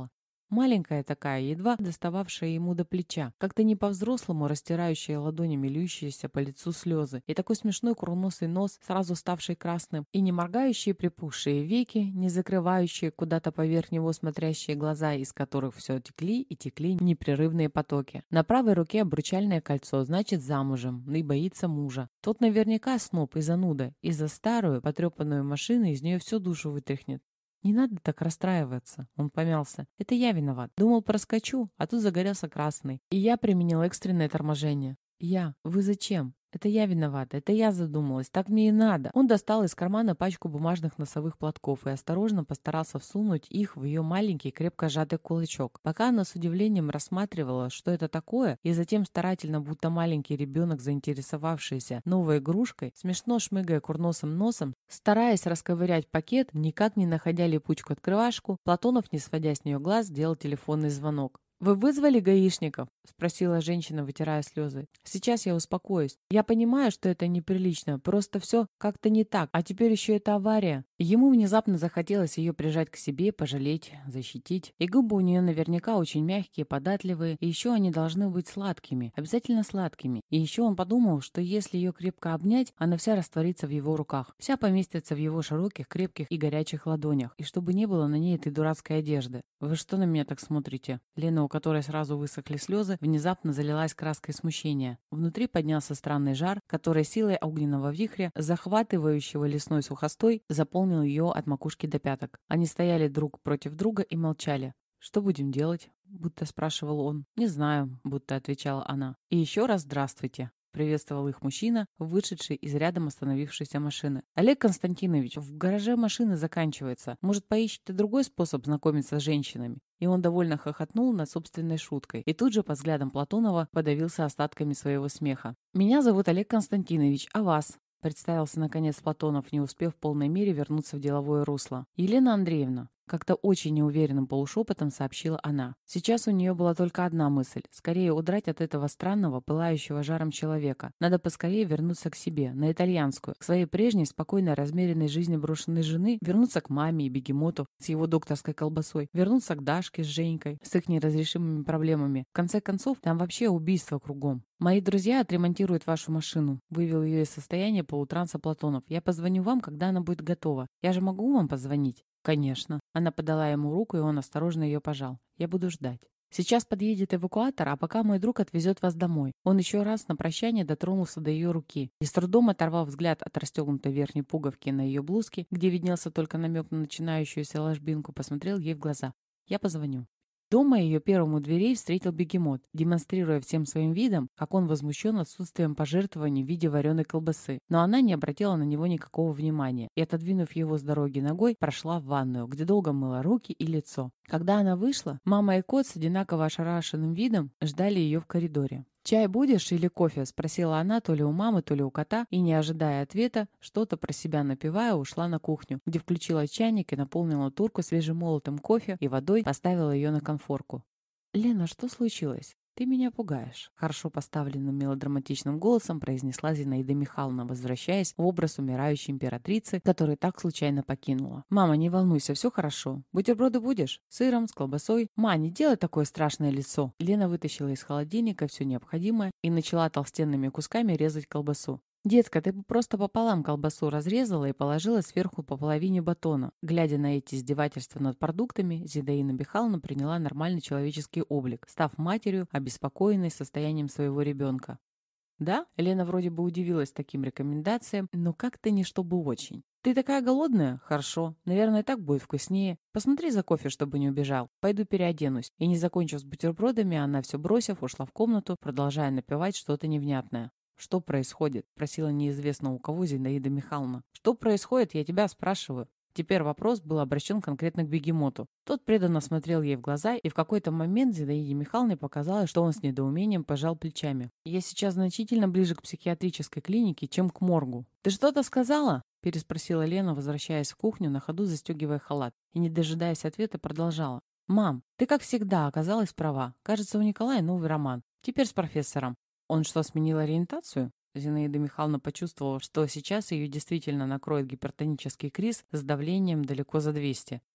Маленькая такая, едва достававшая ему до плеча, как-то не по-взрослому растирающая ладонями льющиеся по лицу слезы, и такой смешной курносый нос, сразу ставший красным, и не моргающие припухшие веки, не закрывающие куда-то поверх него смотрящие глаза, из которых все текли и текли непрерывные потоки. На правой руке обручальное кольцо, значит замужем, и боится мужа. Тот наверняка сноб и зануда, и за старую, потрепанную машину из нее всю душу вытряхнет. «Не надо так расстраиваться», — он помялся. «Это я виноват. Думал, проскочу, а тут загорелся красный. И я применил экстренное торможение». «Я? Вы зачем?» «Это я виновата, это я задумалась, так мне и надо». Он достал из кармана пачку бумажных носовых платков и осторожно постарался всунуть их в ее маленький, крепко сжатый кулачок. Пока она с удивлением рассматривала, что это такое, и затем старательно, будто маленький ребенок, заинтересовавшийся новой игрушкой, смешно шмыгая курносым носом, стараясь расковырять пакет, никак не находя липучку-открывашку, Платонов, не сводя с нее глаз, сделал телефонный звонок. «Вы вызвали гаишников?» — спросила женщина, вытирая слезы. «Сейчас я успокоюсь. Я понимаю, что это неприлично, просто все как-то не так, а теперь еще эта авария». Ему внезапно захотелось ее прижать к себе, пожалеть, защитить. И губы у нее наверняка очень мягкие, податливые, и еще они должны быть сладкими, обязательно сладкими. И еще он подумал, что если ее крепко обнять, она вся растворится в его руках, вся поместится в его широких, крепких и горячих ладонях, и чтобы не было на ней этой дурацкой одежды. «Вы что на меня так смотрите?» Лена, у которой сразу высохли слезы, внезапно залилась краской смущения. Внутри поднялся странный жар, который силой огненного вихря, захватывающего лесной сухостой, заполнил ее от макушки до пяток. Они стояли друг против друга и молчали. «Что будем делать?» — будто спрашивал он. «Не знаю», — будто отвечала она. «И еще раз здравствуйте», — приветствовал их мужчина, вышедший из рядом остановившейся машины. «Олег Константинович, в гараже машины заканчивается. Может, поищете другой способ знакомиться с женщинами?» И он довольно хохотнул над собственной шуткой. И тут же под взглядом Платонова подавился остатками своего смеха. «Меня зовут Олег Константинович, а вас?» Представился, наконец, Платонов, не успев в полной мере вернуться в деловое русло. «Елена Андреевна». Как-то очень неуверенным полушепотом сообщила она. Сейчас у нее была только одна мысль. Скорее удрать от этого странного, пылающего жаром человека. Надо поскорее вернуться к себе, на итальянскую, к своей прежней, спокойной, размеренной жизни брошенной жены, вернуться к маме и бегемоту с его докторской колбасой, вернуться к Дашке с Женькой, с их неразрешимыми проблемами. В конце концов, там вообще убийство кругом. «Мои друзья отремонтируют вашу машину», — вывел ее из состояния полутранса Платонов. «Я позвоню вам, когда она будет готова. Я же могу вам позвонить?» «Конечно». Она подала ему руку, и он осторожно ее пожал. «Я буду ждать». «Сейчас подъедет эвакуатор, а пока мой друг отвезет вас домой». Он еще раз на прощание дотронулся до ее руки и, с трудом оторвав взгляд от расстегнутой верхней пуговки на ее блузке, где виднелся только намек на начинающуюся ложбинку, посмотрел ей в глаза. «Я позвоню». Дома ее первым у дверей встретил бегемот, демонстрируя всем своим видом, как он возмущен отсутствием пожертвований в виде вареной колбасы. Но она не обратила на него никакого внимания и, отодвинув его с дороги ногой, прошла в ванную, где долго мыла руки и лицо. Когда она вышла, мама и кот с одинаково ошарашенным видом ждали ее в коридоре. «Чай будешь или кофе?» — спросила она то ли у мамы, то ли у кота, и, не ожидая ответа, что-то про себя напевая, ушла на кухню, где включила чайник и наполнила турку свежемолотым кофе и водой, поставила ее на конфорку. «Лена, что случилось? Ты меня пугаешь», — хорошо поставленным мелодраматичным голосом произнесла Зинаида Михайловна, возвращаясь в образ умирающей императрицы, которую так случайно покинула. «Мама, не волнуйся, все хорошо. Бутерброды будешь? С сыром, с колбасой? Ма, не делай такое страшное лицо». Лена вытащила из холодильника все необходимое и начала толстенными кусками резать колбасу. «Детка, ты бы просто пополам колбасу разрезала и положила сверху по половине батона». Глядя на эти издевательства над продуктами, Зинаида Михайловна приняла нормальный человеческий облик, став матерью, обеспокоенной состоянием своего ребенка. «Да?» — Лена вроде бы удивилась таким рекомендациям, но как-то не чтобы очень. «Ты такая голодная? Хорошо. Наверное, так будет вкуснее. Посмотри за кофе, чтобы не убежал. Пойду переоденусь». И не закончив с бутербродами, она все бросив, ушла в комнату, продолжая напевать что-то невнятное. «Что происходит?» — просила неизвестно у кого Зинаида Михайловна. «Что происходит? Я тебя спрашиваю». Теперь вопрос был обращен конкретно к бегемоту. Тот преданно смотрел ей в глаза, и в какой-то момент Зинаиде Михайловне показалось, что он с недоумением пожал плечами. «Я сейчас значительно ближе к психиатрической клинике, чем к моргу». «Ты что-то сказала?» — переспросила Лена, возвращаясь в кухню, на ходу застегивая халат. И, не дожидаясь ответа, продолжала. «Мам, ты, как всегда, оказалась права. Кажется, у Николая новый роман. Теперь с профессором». «Он что, сменил ориентацию?» Зинаида Михайловна почувствовала, что сейчас ее действительно накроет гипертонический криз с давлением далеко за 200.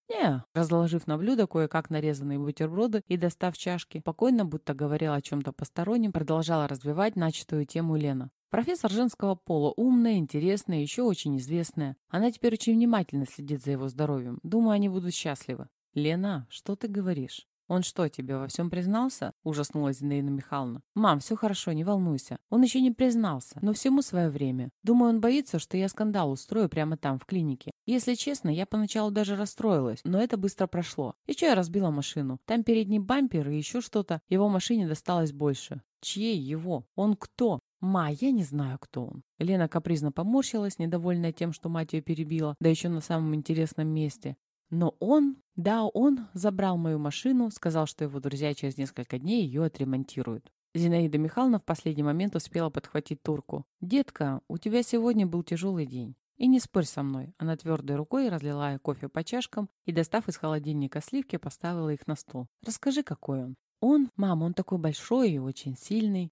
Не, разложив на блюдо кое-как нарезанные бутерброды и достав чашки, спокойно, будто говорила о чем-то постороннем, продолжала развивать начатую тему Лена. Профессор женского пола умная, интересная, еще очень известная. Она теперь очень внимательно следит за его здоровьем. Думаю, они будут счастливы. Лена, что ты говоришь? Он что, тебе во всем признался? Ужаснулась Зинаида Михайловна. Мам, все хорошо, не волнуйся. Он еще не признался, но всему свое время. Думаю, он боится, что я скандал устрою прямо там, в клинике. Если честно, я поначалу даже расстроилась, но это быстро прошло. Еще я разбила машину. Там передний бампер и еще что-то. Его машине досталось больше. Чьей его? Он кто? «Ма, я не знаю, кто он». Лена капризно поморщилась, недовольная тем, что мать ее перебила, да еще на самом интересном месте. Но он, да, он забрал мою машину, сказал, что его друзья через несколько дней ее отремонтируют. Зинаида Михайловна в последний момент успела подхватить турку. «Детка, у тебя сегодня был тяжелый день. И не спорь со мной». Она твердой рукой разлила кофе по чашкам и, достав из холодильника сливки, поставила их на стол. «Расскажи, какой он». Он такой большой и очень сильный,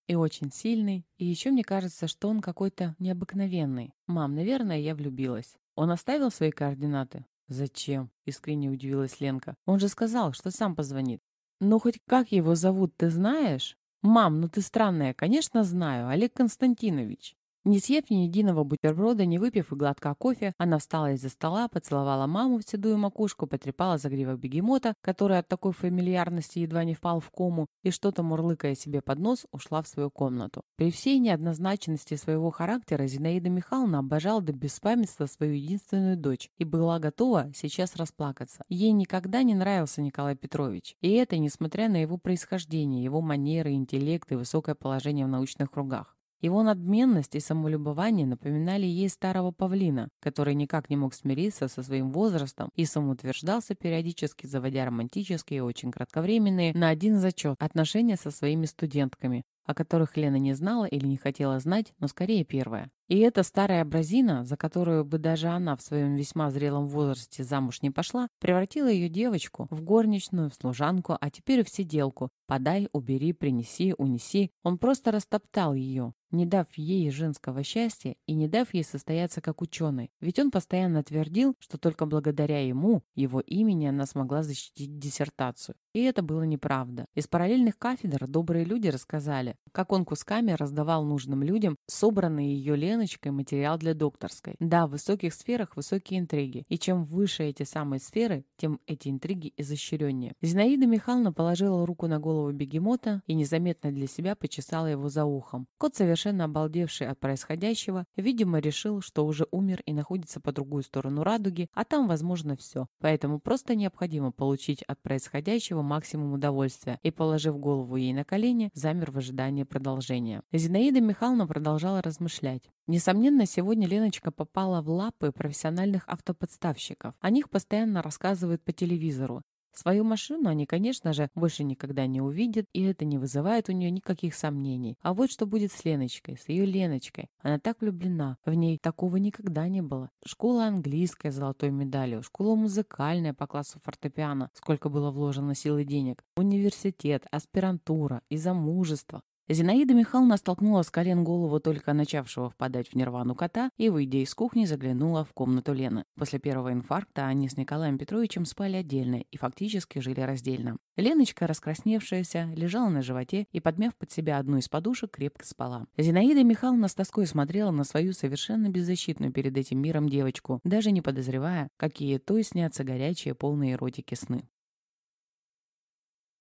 и еще мне кажется, что он какой-то необыкновенный. Мам, наверное, я влюбилась. Он оставил свои координаты? Зачем? Искренне удивилась Ленка. Он же сказал, что сам позвонит. Ну, хоть как его зовут, ты знаешь? Мам, ну ты странная, конечно, знаю, Олег Константинович. Не съев ни единого бутерброда, не выпив и глотка кофе, она встала из-за стола, поцеловала маму в седую макушку, потрепала загривок бегемота, который от такой фамильярности едва не впал в кому, и что-то мурлыкая себе под нос, ушла в свою комнату. При всей неоднозначности своего характера Зинаида Михайловна обожала до беспамятства свою единственную дочь и была готова сейчас расплакаться. Ей никогда не нравился Николай Петрович, и это несмотря на его происхождение, его манеры, интеллект и высокое положение в научных кругах. Его надменность и самолюбование напоминали ей старого павлина, который никак не мог смириться со своим возрастом и самоутверждался периодически, заводя романтические и очень кратковременные на один зачет отношения со своими студентками, о которых Лена не знала или не хотела знать, но скорее первая. И эта старая абразина, за которую бы даже она в своем весьма зрелом возрасте замуж не пошла, превратила ее девочку в горничную, в служанку, а теперь и в сиделку. Подай, убери, принеси, унеси. Он просто растоптал ее, не дав ей женского счастья и не дав ей состояться как ученой. Ведь он постоянно твердил, что только благодаря ему, его имени, она смогла защитить диссертацию. И это было неправда. Из параллельных кафедр добрые люди рассказали, как он кусками раздавал нужным людям собранный ее Леночкой материал для докторской. Да, в высоких сферах высокие интриги. И чем выше эти самые сферы, тем эти интриги изощреннее. Зинаида Михайловна положила руку на голову бегемота и незаметно для себя почесала его за ухом. Кот, совершенно обалдевший от происходящего, видимо, решил, что уже умер и находится по другую сторону радуги, а там возможно все. Поэтому просто необходимо получить от происходящего максимум удовольствия и, положив голову ей на колени, замер в ожидании продолжения. Зинаида Михайловна продолжала размышлять. Несомненно, сегодня Леночка попала в лапы профессиональных автоподставщиков. О них постоянно рассказывают по телевизору. Свою машину они, конечно же, больше никогда не увидят, и это не вызывает у нее никаких сомнений. А вот что будет с Леночкой, с ее Леночкой. Она так влюблена, в ней такого никогда не было. Школа английская с золотой медалью, школа музыкальная по классу фортепиано, сколько было вложено сил и денег, университет, аспирантура и замужество. Зинаида Михайловна столкнула с колен голову только начавшего впадать в нирвану кота и, выйдя из кухни, заглянула в комнату Лены. После первого инфаркта они с Николаем Петровичем спали отдельно и фактически жили раздельно. Леночка, раскрасневшаяся, лежала на животе и, подмяв под себя одну из подушек, крепко спала. Зинаида Михайловна с тоской смотрела на свою совершенно беззащитную перед этим миром девочку, даже не подозревая, какие той снятся горячие, полные эротики сны.